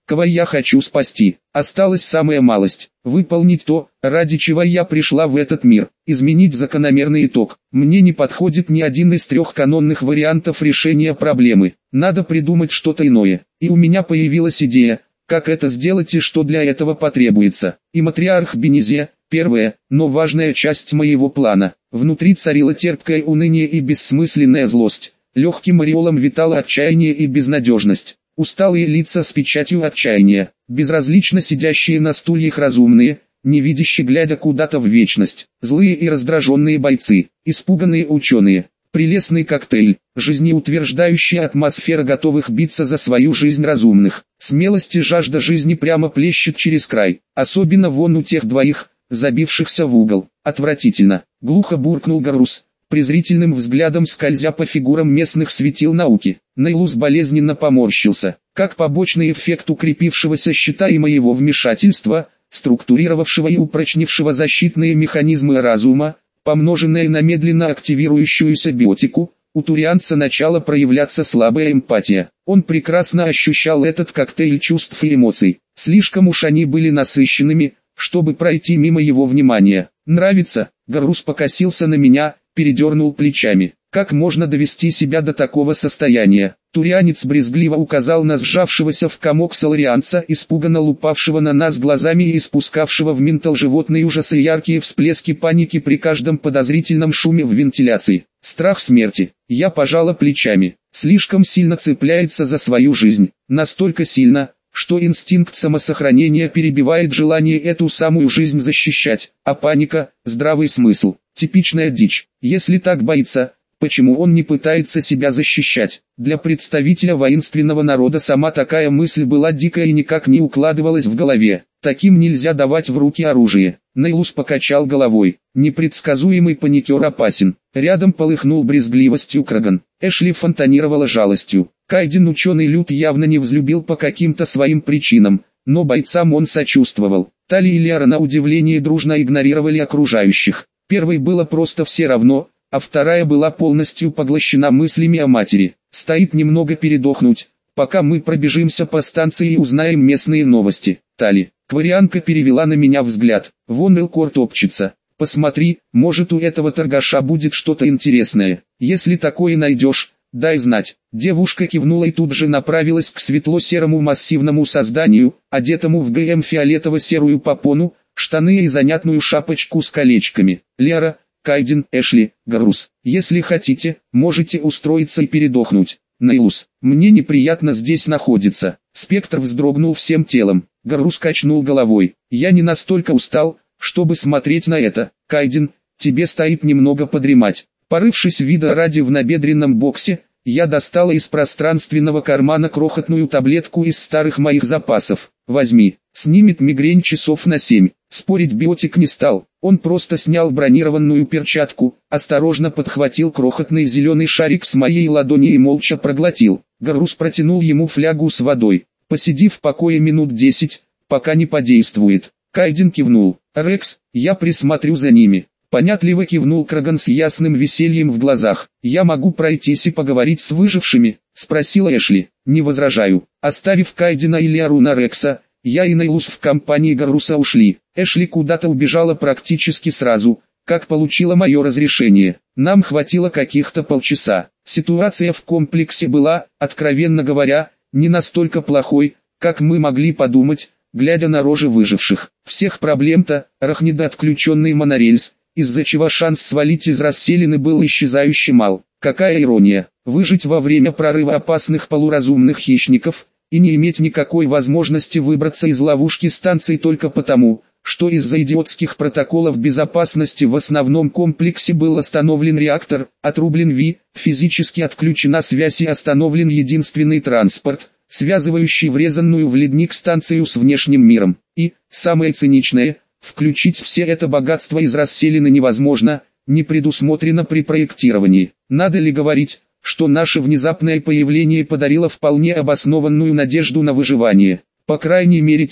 кого я хочу спасти. Осталась самая малость – выполнить то, ради чего я пришла в этот мир, изменить закономерный итог. Мне не подходит ни один из 3 канонных вариантов решения проблемы. Надо придумать что-то иное. И у меня появилась идея, как это сделать и что для этого потребуется. И матриарх Бенезе – первая, но важная часть моего плана. Внутри царило терпкое уныние и бессмысленная злость. Легким ореолом витало отчаяние и безнадежность. Усталые лица с печатью отчаяния, безразлично сидящие на стульях разумные, невидящие глядя куда-то в вечность, злые и раздраженные бойцы, испуганные ученые, прелестный коктейль, жизнеутверждающая атмосфера готовых биться за свою жизнь разумных, смелость и жажда жизни прямо плещет через край, особенно вон у тех двоих, забившихся в угол. Отвратительно, глухо буркнул Гарус, презрительным взглядом скользя по фигурам местных светил науки. Нейлус болезненно поморщился, как побочный эффект укрепившегося щита и моего вмешательства, структурировавшего и упрочнившего защитные механизмы разума, помноженное на медленно активирующуюся биотику, у турианца начала проявляться слабая эмпатия. Он прекрасно ощущал этот коктейль чувств и эмоций, слишком уж они были насыщенными, чтобы пройти мимо его внимания. «Нравится?» Гарус покосился на меня, передернул плечами. «Как можно довести себя до такого состояния?» Турианец брезгливо указал на сжавшегося в комок соларианца, испуганно лупавшего на нас глазами и испускавшего в ментал животный ужас и яркие всплески паники при каждом подозрительном шуме в вентиляции. Страх смерти. Я пожала плечами. Слишком сильно цепляется за свою жизнь. Настолько сильно, что инстинкт самосохранения перебивает желание эту самую жизнь защищать, а паника – здравый смысл. Типичная дичь. Если так боится, почему он не пытается себя защищать? Для представителя воинственного народа сама такая мысль была дикая и никак не укладывалась в голове. Таким нельзя давать в руки оружие. Нейлус покачал головой. Непредсказуемый паникер опасен. Рядом полыхнул брезгливостью Краган. Эшли фонтанировала жалостью. Кайден ученый Люд явно не взлюбил по каким-то своим причинам, но бойцам он сочувствовал. Тали и Лиара на удивление дружно игнорировали окружающих. Первой было просто все равно, а вторая была полностью поглощена мыслями о матери. Стоит немного передохнуть, пока мы пробежимся по станции и узнаем местные новости. Тали. Кварианка перевела на меня взгляд. Вон Элкор топчется. Посмотри, может у этого торгаша будет что-то интересное. Если такое найдешь, дай знать. Девушка кивнула и тут же направилась к светло-серому массивному созданию, одетому в ГМ фиолетово-серую попону, штаны и занятную шапочку с колечками. Лера, Кайден, Эшли, Гарус. Если хотите, можете устроиться и передохнуть. Нейлус, мне неприятно здесь находиться. Спектр вздрогнул всем телом. Гарус качнул головой. Я не настолько устал, чтобы смотреть на это. Кайден, тебе стоит немного подремать. Порывшись вида ради в набедренном боксе, я достала из пространственного кармана крохотную таблетку из старых моих запасов. Возьми, снимет мигрень часов на 7. Спорить биотик не стал, он просто снял бронированную перчатку, осторожно подхватил крохотный зеленый шарик с моей ладони и молча проглотил. Гарус протянул ему флягу с водой. Посиди в покое минут 10, пока не подействует. Кайден кивнул. Рекс, я присмотрю за ними. Понятливо кивнул Краган с ясным весельем в глазах. «Я могу пройтись и поговорить с выжившими?» — спросила Эшли. «Не возражаю». Оставив Кайдена и Лиару на Рекса, я и Нейлус в компании Гаруса ушли. Эшли куда-то убежала практически сразу, как получила мое разрешение. Нам хватило каких-то полчаса. Ситуация в комплексе была, откровенно говоря, не настолько плохой, как мы могли подумать, глядя на рожи выживших. Всех проблем-то, Рахнида отключенный монорельс, из-за чего шанс свалить из расселины был исчезающе мал. Какая ирония, выжить во время прорыва опасных полуразумных хищников, и не иметь никакой возможности выбраться из ловушки станции только потому, что из-за идиотских протоколов безопасности в основном комплексе был остановлен реактор, отрублен ВИ, физически отключена связь и остановлен единственный транспорт, связывающий врезанную в ледник станцию с внешним миром. И, самое циничное, включить все это богатство из расселины невозможно, не предусмотрено при проектировании. Надо ли говорить, что наше внезапное появление подарило вполне обоснованную надежду на выживание, по крайней мере тем,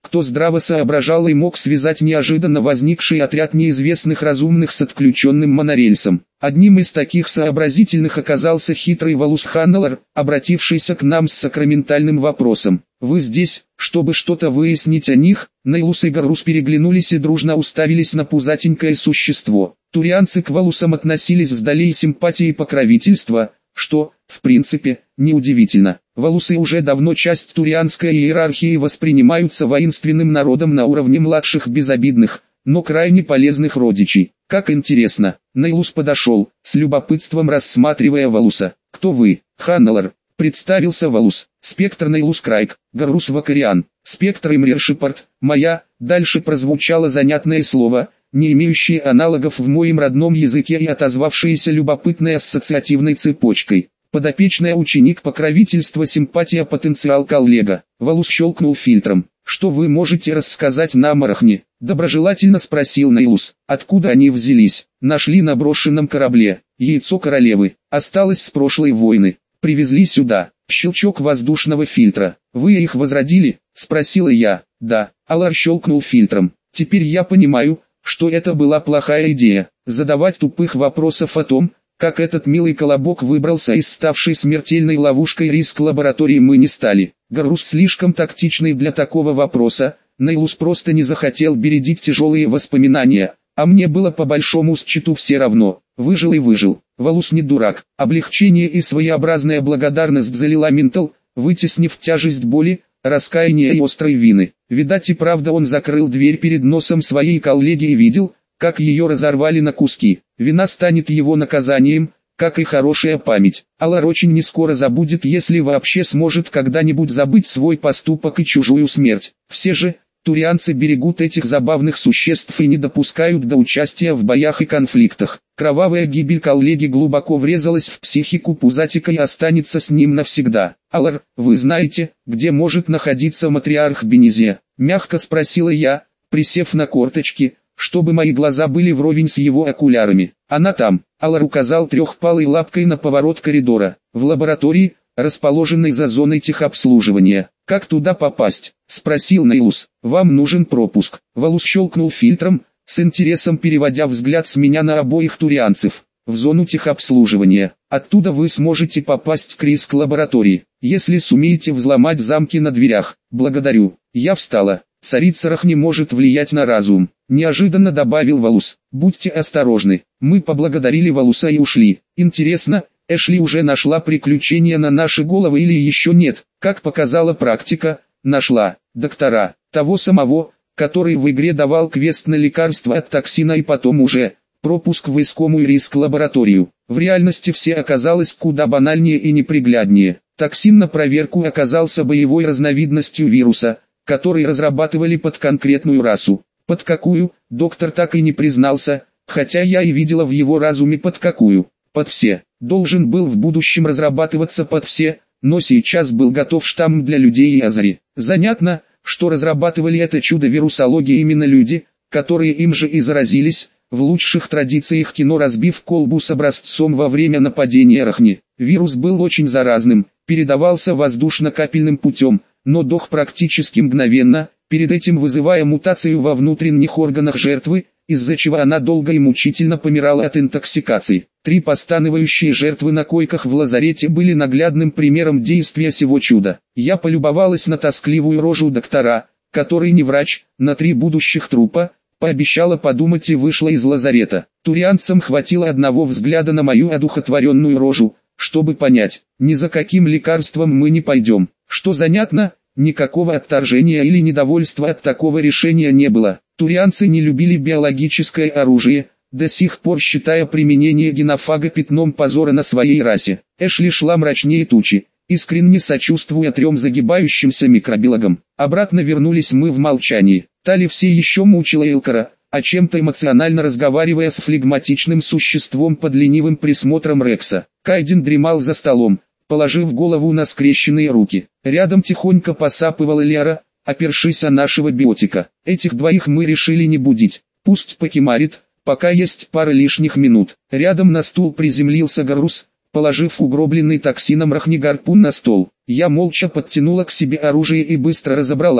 кто здраво соображал и мог связать неожиданно возникший отряд неизвестных разумных с отключенным монорельсом. Одним из таких сообразительных оказался хитрый Валус Ханнеллар, обратившийся к нам с сакраментальным вопросом. «Вы здесь, чтобы что-то выяснить о них?» Нейлус и Гаррус переглянулись и дружно уставились на пузатенькое существо. Турианцы к Валусам относились с долей симпатии и покровительства, что, в принципе, неудивительно. Валусы уже давно часть турианской иерархии воспринимаются воинственным народом на уровне младших безобидных, но крайне полезных родичей. Как интересно, Нейлус подошел, с любопытством рассматривая Валуса. «Кто вы?» «Ханнеллар», представился Валус. «Спектр Нейлус Крайк, Гаррус Вакариан, спектр Имрир Шепард, моя». Дальше прозвучало занятное слово, не имеющее аналогов в моем родном языке и отозвавшееся любопытной ассоциативной цепочкой. Подопечная ученик покровительства симпатия потенциал коллега. Валус щелкнул фильтром. «Что вы можете рассказать нам о Рахне?» Доброжелательно спросил Нейлус. «Откуда они взялись?» «Нашли на брошенном корабле. Яйцо королевы. Осталось с прошлой войны. Привезли сюда». Щелчок воздушного фильтра. «Вы их возродили?» Спросила я. «Да». Алар щелкнул фильтром. «Теперь я понимаю, что это была плохая идея. Задавать тупых вопросов о том, как этот милый колобок выбрался из ставшей смертельной ловушкой риск лаборатории, мы не стали. Гаррус слишком тактичный для такого вопроса, Нейлус просто не захотел бередить тяжелые воспоминания, а мне было по большому счету все равно. Выжил и выжил. Валус не дурак. Облегчение и своеобразная благодарность залила ментал, вытеснив тяжесть боли, раскаяния и острой вины. Видать и правда он закрыл дверь перед носом своей коллеги и видел, как ее разорвали на куски. Вина станет его наказанием, как и хорошая память. Алар очень нескоро забудет, если вообще сможет когда-нибудь забыть свой поступок и чужую смерть. Все же, турианцы берегут этих забавных существ и не допускают до участия в боях и конфликтах. Кровавая гибель коллеги глубоко врезалась в психику пузатика и останется с ним навсегда. «Алар, вы знаете, где может находиться матриарх Бенезе?» — мягко спросила я, присев на корточки, чтобы мои глаза были вровень с его окулярами. «Она там», — Алар указал трехпалой лапкой на поворот коридора, «в лаборатории, расположенной за зоной техобслуживания». «Как туда попасть?» — спросил Нейлус. «Вам нужен пропуск». Валус щелкнул фильтром, с интересом переводя взгляд с меня на обоих турианцев. «В зону техобслуживания. Оттуда вы сможете попасть к риск-лаборатории, если сумеете взломать замки на дверях». «Благодарю». Я встала. «Царица Рахни может влиять на разум», — неожиданно добавил Валус. «Будьте осторожны». Мы поблагодарили Валуса и ушли. Интересно, Эшли уже нашла приключения на наши головы или еще нет? Как показала практика, нашла. Доктора, того самого, который в игре давал квест на лекарство от токсина и потом уже пропуск в искомую риск-лабораторию. В реальности все оказалось куда банальнее и непригляднее. Токсин на проверку оказался боевой разновидностью вируса, который разрабатывали под конкретную расу. Под какую, доктор так и не признался, хотя я и видела в его разуме под какую. Под все. Должен был в будущем разрабатываться под все, но сейчас был готов штамм для людей и Азари. Занятно, что разрабатывали это чудо вирусологии именно люди, которые им же и заразились, в лучших традициях кино разбив колбу с образцом во время нападения Рахни. Вирус был очень заразным, передавался воздушно-капельным путем, но дох практически мгновенно, перед этим вызывая мутацию во внутренних органах жертвы, из-за чего она долго и мучительно помирала от интоксикации. 3 постанывающие жертвы на койках в лазарете были наглядным примером действия сего чуда. Я полюбовалась на тоскливую рожу доктора, который не врач, на 3 будущих трупа, пообещала подумать и вышла из лазарета. Турианцам хватило одного взгляда на мою одухотворенную рожу, чтобы понять, ни за каким лекарством мы не пойдем. Что занятно, никакого отторжения или недовольства от такого решения не было. Турианцы не любили биологическое оружие, до сих пор считая применение генофага пятном позора на своей расе. Эшли шла мрачнее тучи, искренне сочувствуя 3 загибающимся микробиологам. Обратно вернулись мы в молчании. Тали все еще мучила Элкара, о чем-то эмоционально разговаривая с флегматичным существом под ленивым присмотром Рекса. Кайден дремал за столом, положив голову на скрещенные руки. Рядом тихонько посапывала Лера, опершись о нашего биотика. Этих двоих мы решили не будить. Пусть покемарит, пока есть пара лишних минут. Рядом на стул приземлился Гаррус, положив угробленный токсином рахнигарпун на стол. Я молча подтянула к себе оружие и быстро разобрала.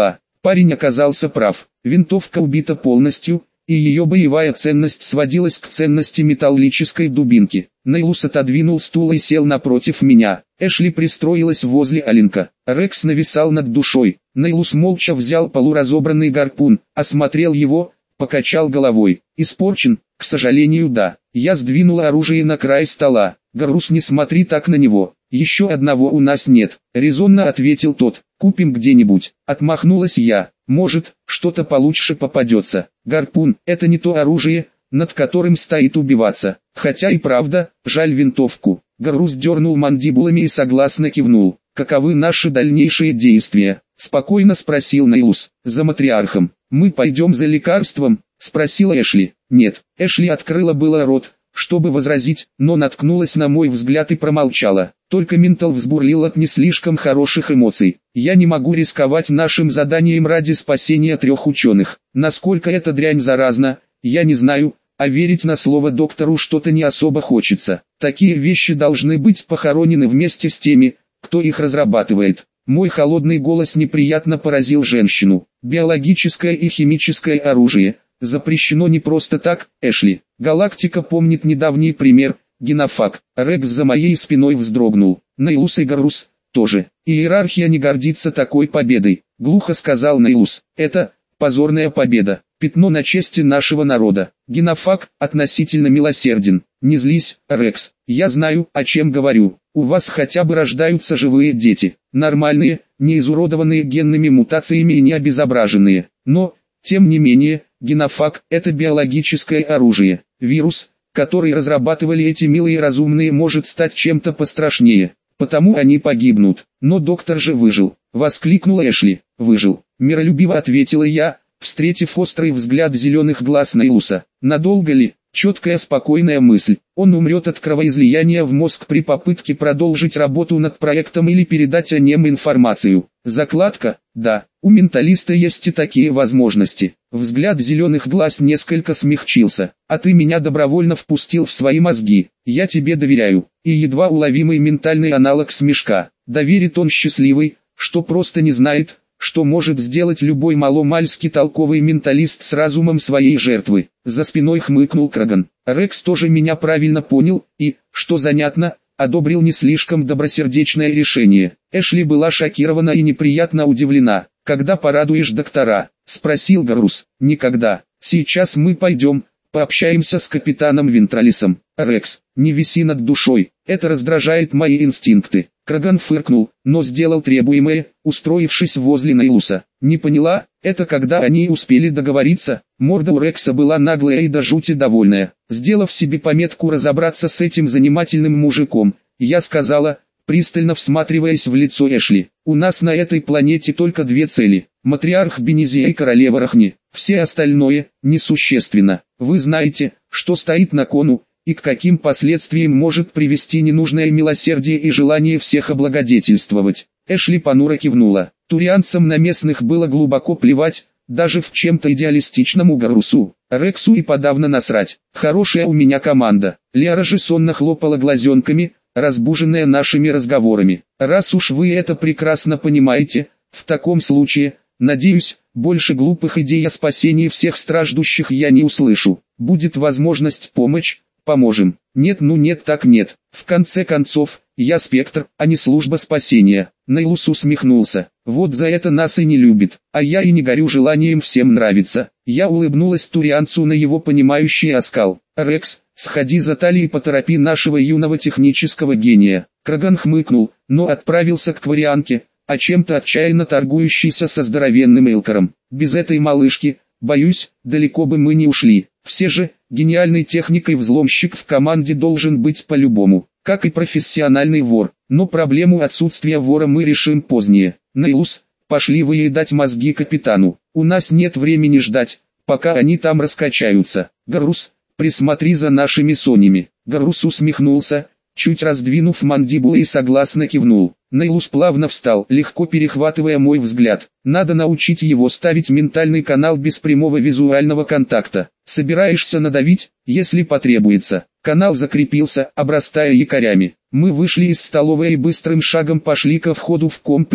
Парень оказался прав. Винтовка убита полностью, и ее боевая ценность сводилась к ценности металлической дубинки. Нейлус отодвинул стул и сел напротив меня. Эшли пристроилась возле Аленка. Рекс нависал над душой. Нейлус молча взял полуразобранный гарпун, осмотрел его, покачал головой. Испорчен? К сожалению, да. Я сдвинул оружие на край стола. Гарус, не смотри так на него. Еще одного у нас нет, резонно ответил тот. Купим где-нибудь. Отмахнулась я. Может, что-то получше попадется. Гарпун — это не то оружие, над которым стоит убиваться. Хотя и правда, жаль винтовку. Гарус дернул мандибулами и согласно кивнул. Каковы наши дальнейшие действия? Спокойно спросил Нейлус. За матриархом. Мы пойдем за лекарством? Спросила Эшли. Нет. Эшли открыла было рот, чтобы возразить, но наткнулась на мой взгляд и промолчала. Только ментал взбурлил от не слишком хороших эмоций. Я не могу рисковать нашим заданием ради спасения 3 ученых. Насколько эта дрянь заразна, я не знаю, а верить на слово доктору что-то не особо хочется. Такие вещи должны быть похоронены вместе с теми, кто их разрабатывает. Мой холодный голос неприятно поразил женщину. Биологическое и химическое оружие запрещено не просто так, Эшли. Галактика помнит недавний пример, генофаг. Рекс за моей спиной вздрогнул. Нейлус и Гарус тоже. Иерархия не гордится такой победой, глухо сказал Нейлус. Это позорная победа, пятно на чести нашего народа. Генофаг относительно милосерден. Не злись, Рекс, я знаю, о чем говорю. У вас хотя бы рождаются живые дети. Нормальные, не изуродованные генными мутациями и не обезображенные. Но, тем не менее, генофаг – это биологическое оружие. Вирус, который разрабатывали эти милые разумные, может стать чем-то пострашнее. Потому они погибнут. Но доктор же выжил. Воскликнула Эшли. Выжил. Миролюбиво ответила я, встретив острый взгляд зеленых глаз Нейлуса. Надолго ли? Четкая спокойная мысль. Он умрет от кровоизлияния в мозг при попытке продолжить работу над проектом или передать о нем информацию. Закладка? Да. У менталиста есть и такие возможности. Взгляд зеленых глаз несколько смягчился. А ты меня добровольно впустил в свои мозги. Я тебе доверяю. И едва уловимый ментальный аналог смешка. Доверит он счастливый, что просто не знает, что может сделать любой маломальски толковый менталист с разумом своей жертвы. За спиной хмыкнул Краган. Рекс тоже меня правильно понял и, что занятно, одобрил не слишком добросердечное решение. Эшли была шокирована и неприятно удивлена. «Когда порадуешь доктора?» – спросил Гарус. «Никогда. Сейчас мы пойдем, пообщаемся с капитаном Вентралисом». «Рекс, не виси над душой, это раздражает мои инстинкты». Краган фыркнул, но сделал требуемое, устроившись возле Нейлуса. «Не поняла, это когда они успели договориться?» Морда у Рекса была наглая и до жути довольная. Сделав себе пометку разобраться с этим занимательным мужиком, я сказала, пристально всматриваясь в лицо Эшли. «У нас на этой планете только 2 цели. Матриарх Бенезия и королева Рахни. Все остальное несущественно. Вы знаете, что стоит на кону, и к каким последствиям может привести ненужное милосердие и желание всех облагодетельствовать». Эшли понуро кивнула. Турианцам на местных было глубоко плевать, даже в чем-то идеалистичному Гарусу. Рексу и подавно насрать. «Хорошая у меня команда». Лиара же сонно хлопала глазенками, разбуженная нашими разговорами. «Раз уж вы это прекрасно понимаете, в таком случае, надеюсь, больше глупых идей о спасении всех страждущих я не услышу. Будет возможность помочь, поможем. Нет, ну нет, так нет. В конце концов, я спектр, а не служба спасения». Нейлус усмехнулся. «Вот за это нас и не любит, а я и не горю желанием всем нравиться». Я улыбнулась турианцу на его понимающий оскал. «Рекс, сходи за талией и поторопи нашего юного технического гения». Краган хмыкнул, но отправился к кварианке, а чем-то отчаянно торгующийся со здоровенным Элкором. «Без этой малышки, боюсь, далеко бы мы не ушли. Все же, гениальной техникой взломщик в команде должен быть по-любому, как и профессиональный вор. Но проблему отсутствия вора мы решим позднее. Нейлус, пошли выедать мозги капитану. У нас нет времени ждать, пока они там раскачаются. Гарус, присмотри за нашими сонями». Гарус усмехнулся, чуть раздвинув мандибулы, и согласно кивнул. Нейлус плавно встал, легко перехватывая мой взгляд. «Надо научить его ставить ментальный канал без прямого визуального контакта. Собираешься надавить, если потребуется». Канал закрепился, обрастая якорями. Мы вышли из столовой и быстрым шагом пошли ко входу в комплекс,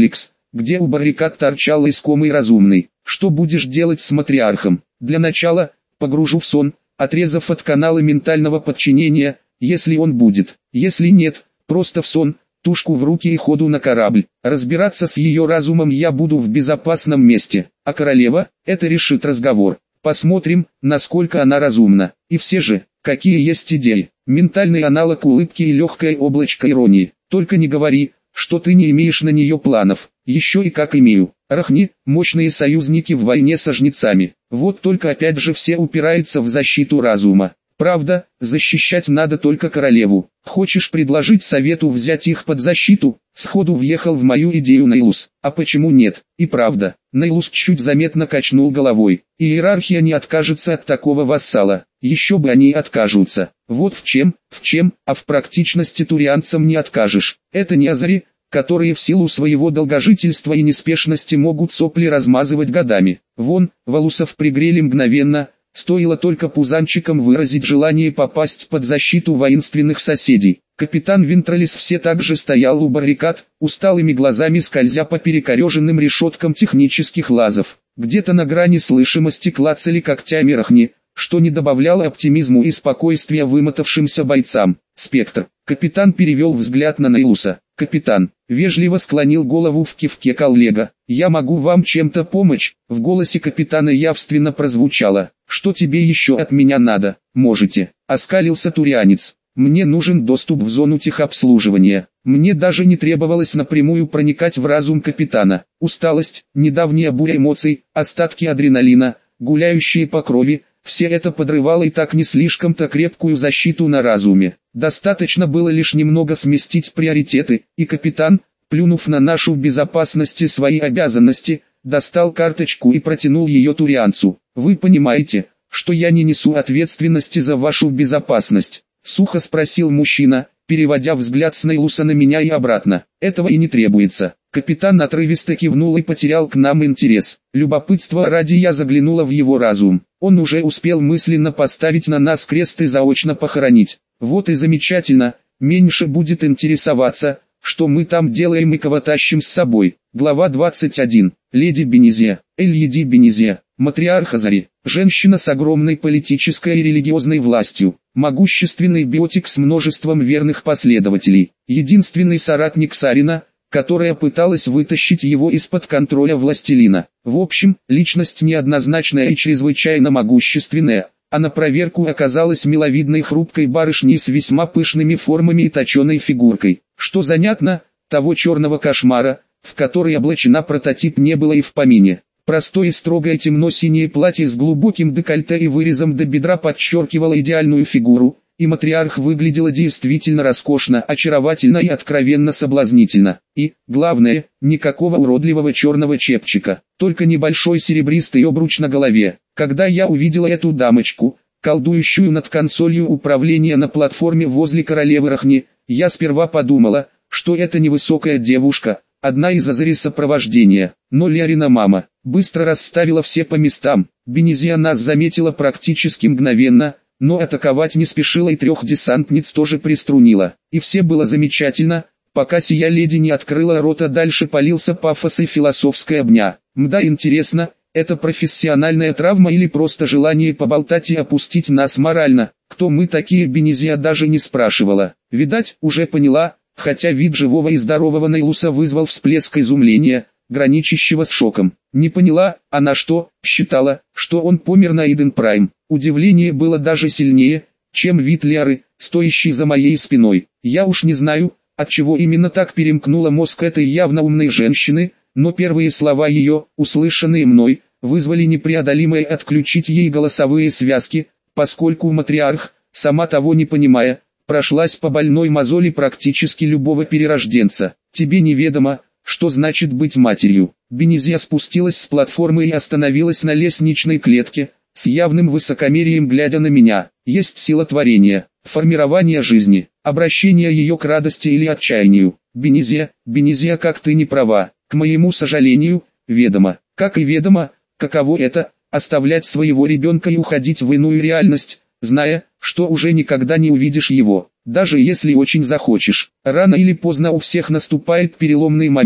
где у баррикад торчал искомый разумный. Что будешь делать с матриархом? Для начала, погружу в сон, отрезав от канала ментального подчинения, если он будет. Если нет, просто в сон, тушку в руки и ходу на корабль. Разбираться с ее разумом я буду в безопасном месте, а королева, это решит разговор. Посмотрим, насколько она разумна. И все же, какие есть идеи. Ментальный аналог улыбки и легкое облачко иронии. Только не говори, что ты не имеешь на нее планов. Еще и как имею. Рахни, мощные союзники в войне со жнецами. Вот только опять же все упирается в защиту разума. Правда, защищать надо только королеву. Хочешь предложить совету взять их под защиту? Сходу въехал в мою идею Нейлус. А почему нет? И правда, Нейлус чуть заметно качнул головой. Иерархия не откажется от такого вассала. Еще бы они откажутся. Вот в чем, а в практичности турианцам не откажешь. Это не азари, которые в силу своего долгожительства и неспешности могут сопли размазывать годами. Вон, валусов пригрели мгновенно. Стоило только пузанчикам выразить желание попасть под защиту воинственных соседей. Капитан Винтролис все так же стоял у баррикад, усталыми глазами скользя по перекореженным решеткам технических лазов. Где-то на грани слышимости клацали когтями рахни, что не добавляло оптимизму и спокойствия вымотавшимся бойцам. «Спектр». Капитан перевел взгляд на Нейлуса. «Капитан», вежливо склонил голову в кивке коллега. «Я могу вам чем-то помочь?» В голосе капитана явственно прозвучало. «Что тебе еще от меня надо?» «Можете», оскалился турианец. «Мне нужен доступ в зону техобслуживания». Мне даже не требовалось напрямую проникать в разум капитана. Усталость, недавняя буря эмоций, остатки адреналина, гуляющие по крови, все это подрывало и так не слишком-то крепкую защиту на разуме. Достаточно было лишь немного сместить приоритеты, и капитан, плюнув на нашу безопасность и свои обязанности, достал карточку и протянул ее турианцу. «Вы понимаете, что я не несу ответственности за вашу безопасность?» — сухо спросил мужчина, переводя взгляд с Нейлуса на меня и обратно. «Этого и не требуется». Капитан отрывисто кивнул и потерял к нам интерес. Любопытство ради я заглянула в его разум. Он уже успел мысленно поставить на нас крест и заочно похоронить. Вот и замечательно, меньше будет интересоваться, что мы там делаем и кого тащим с собой. Глава 21. Леди Бенезия, Эльеди Бенезия, матриарх Азари, женщина с огромной политической и религиозной властью, могущественный биотик с множеством верных последователей, единственный соратник Сарина, которая пыталась вытащить его из-под контроля властелина. В общем, личность неоднозначная и чрезвычайно могущественная, а на проверку оказалась миловидной хрупкой барышней с весьма пышными формами и точеной фигуркой. Что занятно, того черного кошмара, в который облачена прототип, не было и в помине. Простое строгое темно-синее платье с глубоким декольте и вырезом до бедра подчеркивало идеальную фигуру, и матриарх выглядела действительно роскошно, очаровательно и откровенно соблазнительно. И, главное, никакого уродливого черного чепчика, только небольшой серебристый обруч на голове. Когда я увидела эту дамочку, колдующую над консолью управления на платформе возле королевы Рахни, я сперва подумала, что это невысокая девушка, одна из азари сопровождения. Но Лярина мама быстро расставила все по местам. Бенезия нас заметила практически мгновенно, но атаковать не спешила и 3 десантниц тоже приструнила. И все было замечательно, пока сия леди не открыла рота, дальше полился пафос и философская бня. Мда, интересно, это профессиональная травма или просто желание поболтать и опустить нас морально? Кто мы такие, Бенезия даже не спрашивала. Видать, уже поняла, хотя вид живого и здорового Нейлуса вызвал всплеск изумления, граничащего с шоком. Не поняла, она что, считала, что он помер на Иден Прайм? Удивление было даже сильнее, чем вид Ляры, стоящей за моей спиной. Я уж не знаю, отчего именно так перемкнула мозг этой явно умной женщины, но первые слова ее, услышанные мной, вызвали непреодолимое отключить ей голосовые связки, поскольку матриарх, сама того не понимая, прошлась по больной мозоли практически любого перерожденца. Тебе неведомо, что значит быть матерью. Бенезия спустилась с платформы и остановилась на лестничной клетке, с явным высокомерием глядя на меня. Есть сила творения, формирование жизни, обращение ее к радости или отчаянию. Бенезия, как ты не права, к моему сожалению, ведомо. Как и ведомо, каково это, оставлять своего ребенка и уходить в иную реальность, зная, что уже никогда не увидишь его, даже если очень захочешь. Рано или поздно у всех наступает переломный момент,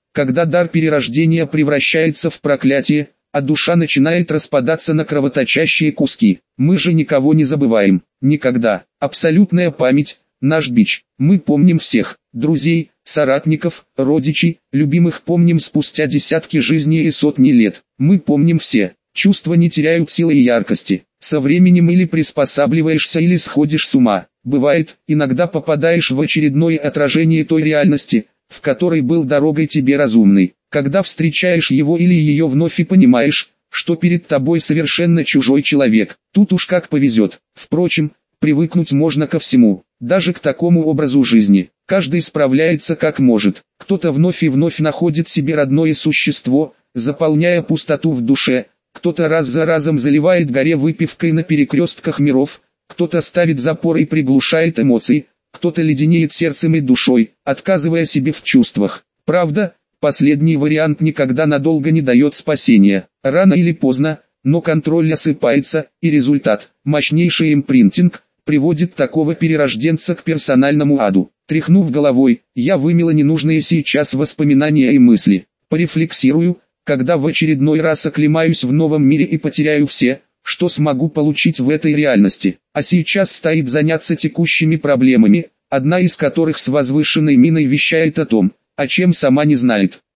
когда дар перерождения превращается в проклятие, а душа начинает распадаться на кровоточащие куски. Мы же никого не забываем, никогда. Абсолютная память – наш бич. Мы помним всех, друзей, соратников, родичей, любимых помним спустя десятки жизней и сотни лет. Мы помним все. Чувства не теряют силы и яркости. Со временем или приспосабливаешься, или сходишь с ума. Бывает, иногда попадаешь в очередное отражение той реальности, в которой был дорогой тебе разумный. Когда встречаешь его или ее вновь и понимаешь, что перед тобой совершенно чужой человек, тут уж как повезет. Впрочем, привыкнуть можно ко всему, даже к такому образу жизни. Каждый справляется как может. Кто-то вновь и вновь находит себе родное существо, заполняя пустоту в душе. Кто-то раз за разом заливает горе выпивкой на перекрестках миров, кто-то ставит запор и приглушает эмоции, кто-то леденеет сердцем и душой, отказывая себе в чувствах. Правда, последний вариант никогда надолго не дает спасения. Рано или поздно, но контроль осыпается, и результат, мощнейший импринтинг, приводит такого перерожденца к персональному аду. Тряхнув головой, я вымела ненужные сейчас воспоминания и мысли. Порефлексирую, когда в очередной раз оклемаюсь в новом мире и потеряю все, что смогу получить в этой реальности. А сейчас стоит заняться текущими проблемами, одна из которых с возвышенной миной вещает о том, о чем сама не знает.